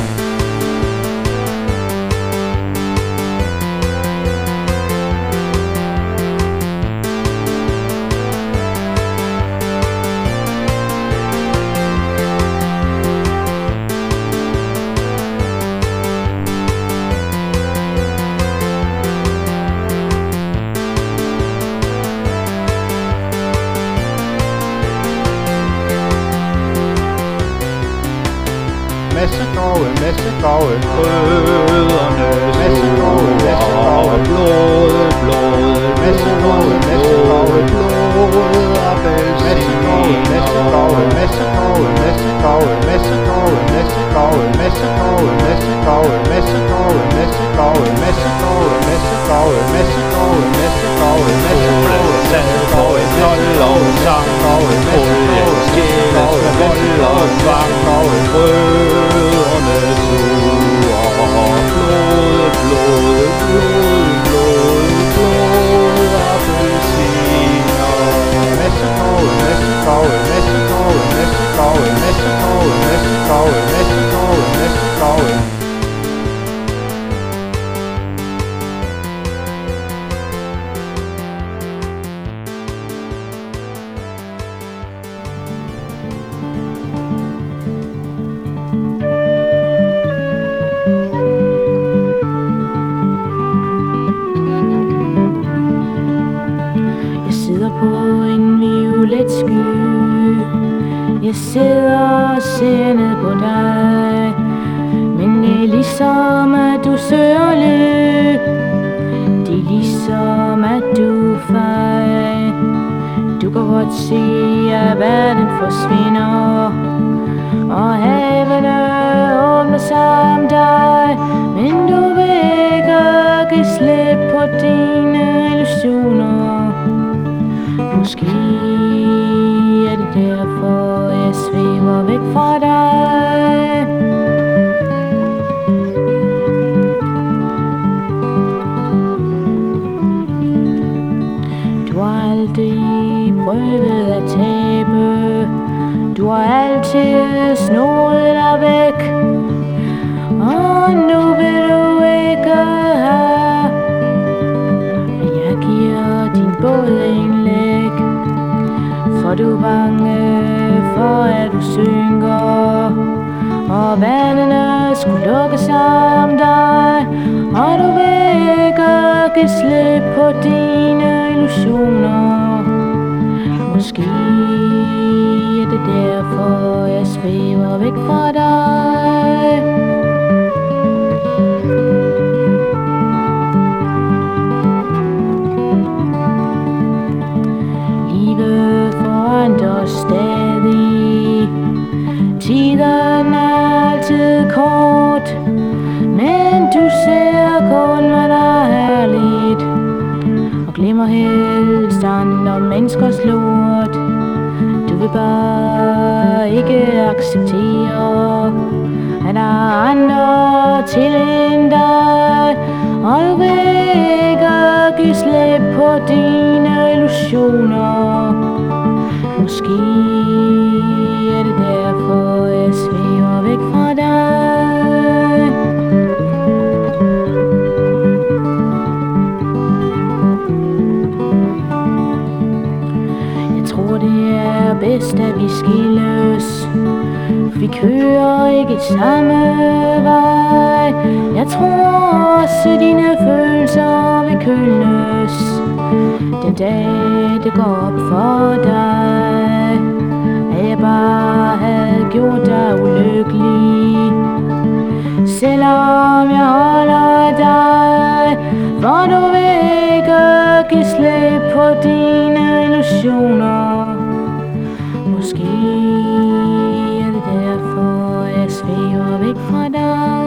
massegrave, massegrave, brødrene massegrave, massegrave, blodet, blodet, massegrave, massegrave, blod, appelsiner, massegrave, massegrave, massegrave, massegrave, massegrave, massegrave, massegrave, massegrave, massegrave, massegrave, massegrave, massegrave, massegrave, massegrave, sandgrave, knold og sanggrave, olie, skæles med vold og tvanggrave, brødrene suger, blod, blod, blod, blod, blod, appelsiner, massegrave, massegrave, massegrave, massegrave, massegrave, massegrave, massegrave, massegrave. Jeg sidder og ser ned på dig, men det er ligesom at du søger løb. Det er ligesom at du fej. Du kan godt se at verden forsvinder, og havene åbner sig om dig, men du vil ikke give slip på dine illusioner. Måske er det derfor jeg svæver væk fra dig. Du har aldrig prøvet at tabe, du har altid snoet dig væk, og nu vil du ikke have, men jeg giver din båd en læg, for du er bange for at du synker, og vandene skulle lukke sig om dig, og du vil ikke give slip på dine illusioner. Måske er det derfor jeg svæver væk fra dig. Livet forandrer stadig, tiden er altid kort, men du ser kun hvad der er herligt, og glemmer helst andre menneskers lort. Du vil bare ikke acceptere, at der er andre til end dig, og du vil ikke give slip på dine illusioner. Måske er det derfor jeg svæver væk fra dig. Jeg tror det er bedst at vi skilles, vi kører ikke samme vej. Jeg tror også dine følelser vil kølnes den dag det går op for dig, at jeg bare havde gjort dig ulykkelig, selvom jeg holder dig, for du vil ikke give slip på dine illusioner. Måske er det derfor jeg svæver væk fra dig.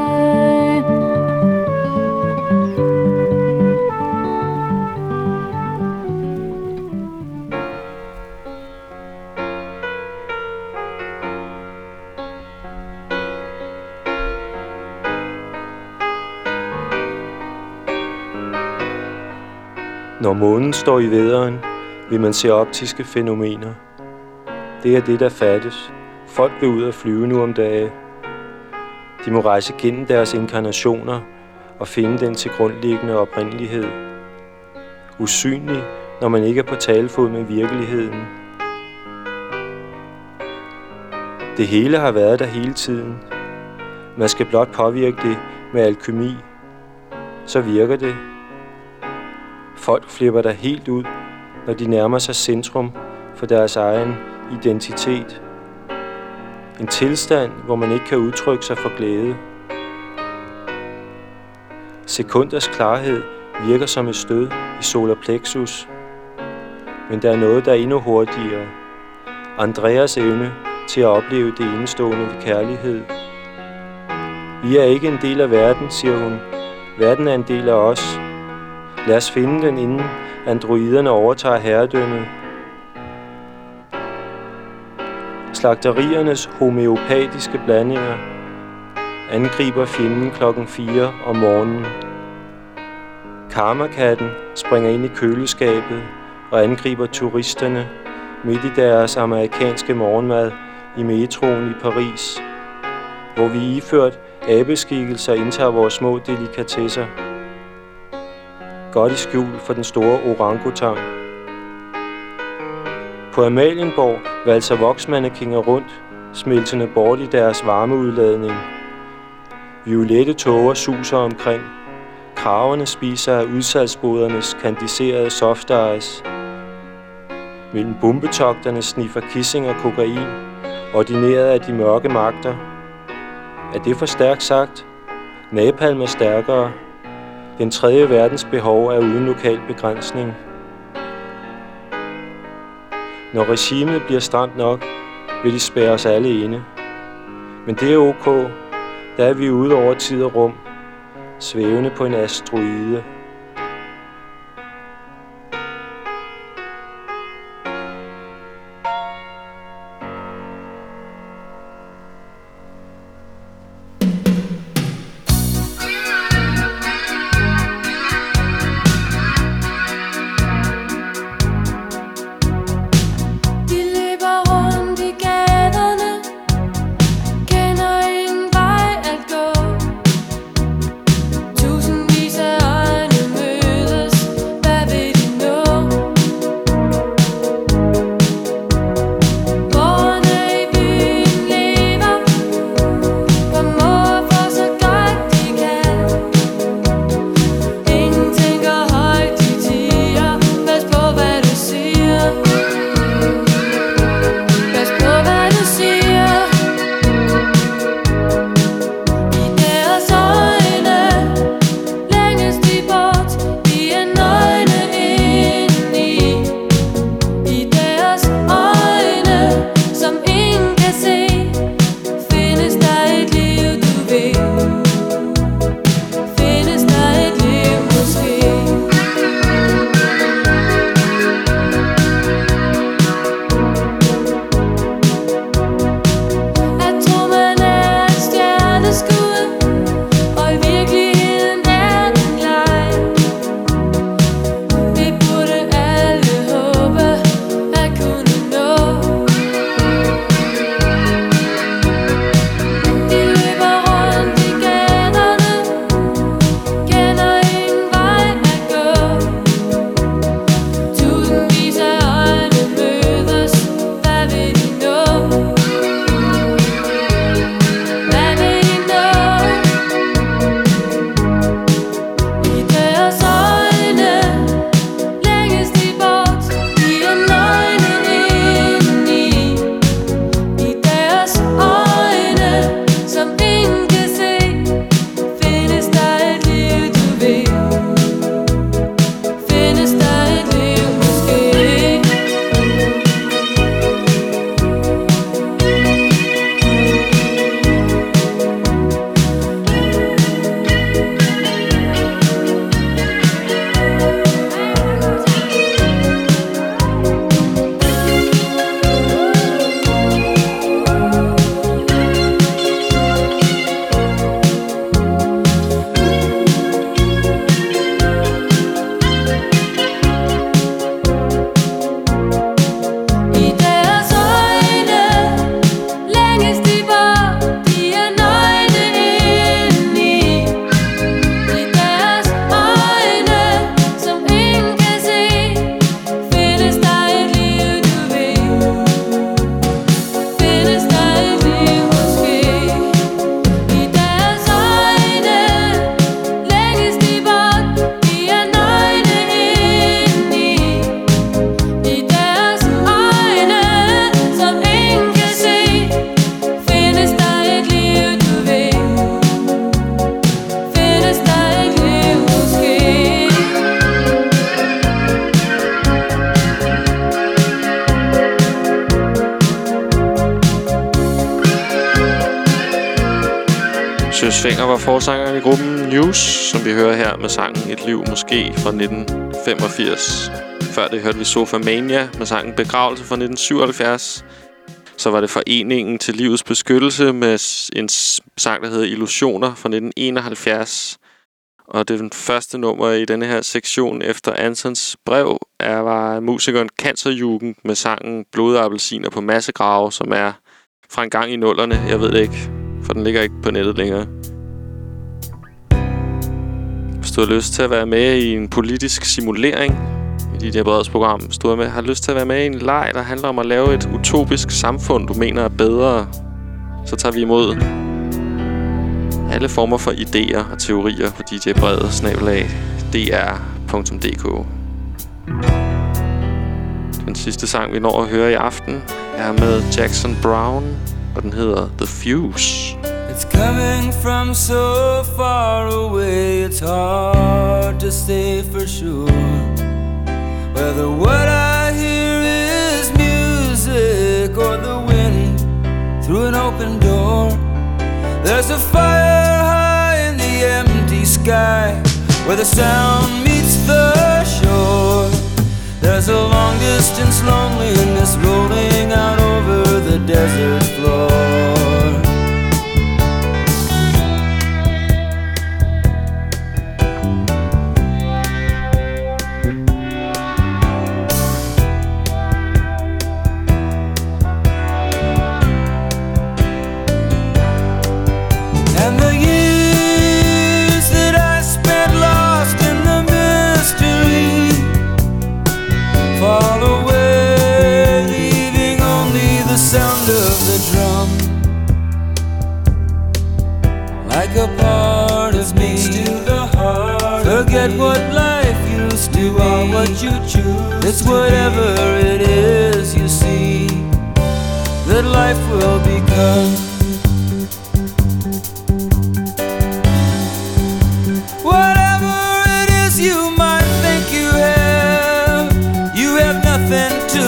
Når månen står i vædderen, vil man se optiske fænomener. Det er det, der fattes. Folk vil ud og flyve nu om dage. De må rejse gennem deres inkarnationer og finde den til grundlæggende oprindelighed. Usynlig, når man ikke er på talefod med virkeligheden. Det hele har været der hele tiden. Man skal blot påvirke det med alkymi. Så virker det. Folk flipper der helt ud, når de nærmer sig centrum for deres egen identitet. En tilstand, hvor man ikke kan udtrykke sig for glæde. Sekunders klarhed virker som et stød i solar plexus. Men der er noget, der er endnu hurtigere. Andreas evne til at opleve det enestående ved kærlighed. Vi er ikke en del af verden, siger hun. Verden er en del af os. Lad os finde den, inden androiderne overtager herredømmet. Slagteriernes homøopatiske blandinger angriber fjenden klokken 4 om morgenen. Karmakatten springer ind i køleskabet og angriber turisterne midt i deres amerikanske morgenmad i metroen i Paris, hvor vi iført abeskikkelser indtager vores små delikatesser. Godt i skjul for den store orangutang. På Amalienborg valser voksmannekinger rundt, smeltende bort i deres varmeudladning. Violette tåger suser omkring. Kraverne spiser af udsalgsbodernes kandiserede soft ice. Mellem bombetogterne sniffer kissing og kokain, ordineret af de mørke magter. Er det for stærkt sagt? Napalm er stærkere. Den tredje verdens behov er uden lokal begrænsning. Når regimet bliver stramt nok, vil de spærre os alle inde. Men det er ok. Der er vi ude over tid og rum, svævende på en asteroide. Tusindvis af øjne Tøs Fenger var forsangeren i gruppen News, som vi hører her med sangen Et Liv Måske fra 1985. Før det hørte vi Sofamania med sangen Begravelse fra 1977. Så var det Foreningen til Livets Beskyttelse med en sang, der hedder Illusioner fra 1971. Og det første nummer i denne her sektion efter Antons brev var musikeren Cancerjugend med sangen Blodede appelsiner på massegrave, som er fra en gang i nullerne. Jeg ved det ikke, for den ligger ikke på nettet længere. Hvis du har lyst til at være med i en politisk simulering i dit program, hvis du har lyst til at være med i en leg, der handler om at lave et utopisk samfund, du mener er bedre, så tager vi imod alle former for idéer og teorier på djbrede@dr.dk. Den sidste sang, vi når at høre i aften, er med Jackson Brown, og den hedder The Fuse. It's coming from so far away, it's hard to say for sure whether what I hear is music or the wind through an open door. There's a fire high in the empty sky where the sound meets the shore. There's a long distance loneliness rolling out over the desert floor. And the years that I spent lost in the mystery fall away, leaving only the sound of the drum. Like a part of me, still the heart. Forget what life used to be. What you choose, it's whatever it is you see that life will become. Whatever it is you might think you have nothing to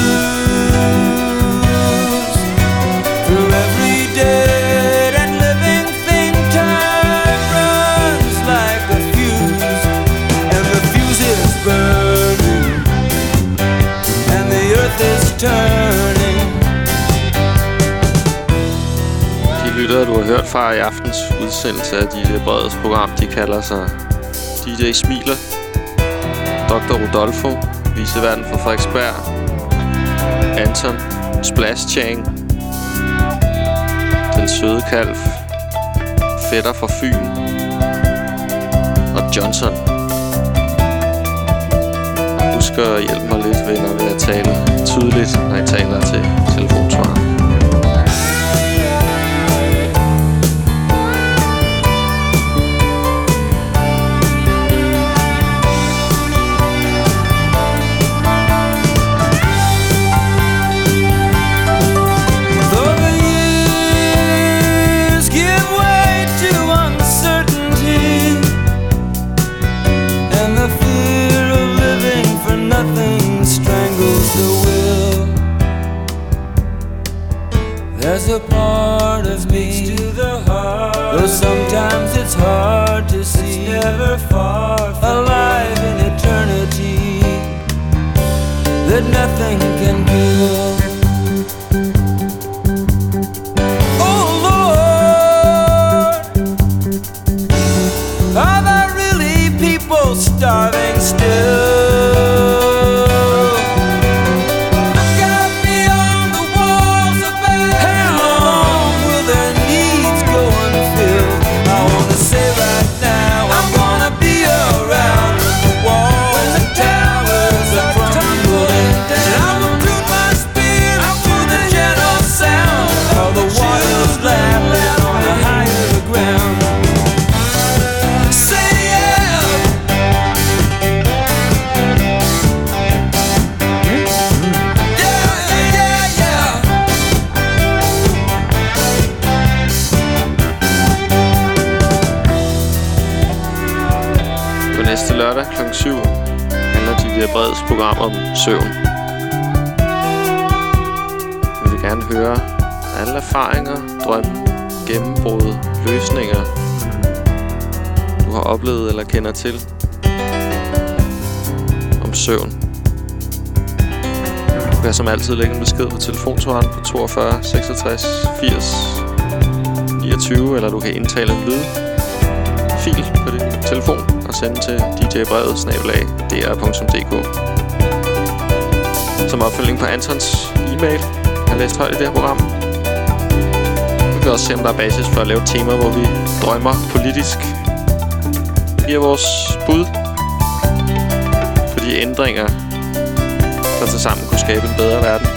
lose. Through every dead and living thing, time runs like a fuse, and the fuse is burning, and the earth is turning. De lyttere, du har hørt fra i aftens udsendelse af DJ Bredes program, de kalder sig DJ Smiler, Dr. Rodolfo, viceverden fra Frederiksberg, Anton, Splash Chang, Den Søde Kalv, Fætter fra Fyn og Johnson. Husk at hjælpe mig lidt, venner, ved at tale tydeligt, når I taler til telefonsvarer. There's a part of me, still the heart. Though sometimes it's hard to see, it's never far from alive in eternity that nothing can kill. Oh Lord, are there really people starving still? Lørdag kl. 7 handler DJ Breds program om søvn. Vi vil gerne høre alle erfaringer, drømme gennembrud, løsninger, du har oplevet eller kender til om søvn. Du kan som altid lægge en besked på telefonsvaren på 42 66 80 29, eller du kan indtale en lydfil på din telefon og sende til djbrevet@dr.dk. Som opfølging på Antons e-mail, jeg læst højt i det her program. Vi kan også se, om der er basis for at lave et tema, hvor vi drømmer politisk. Giver vores bud på de ændringer, der tilsammen kunne skabe en bedre verden.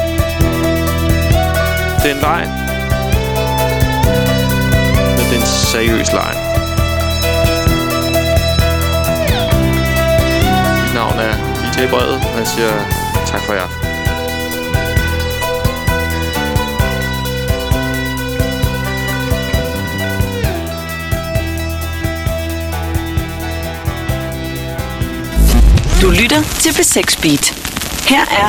Det er en leg, men det er en seriøs leg. Mit navn er DJ Brevet, og jeg siger tak for i aften. Du lytter til B6 Beat. Her er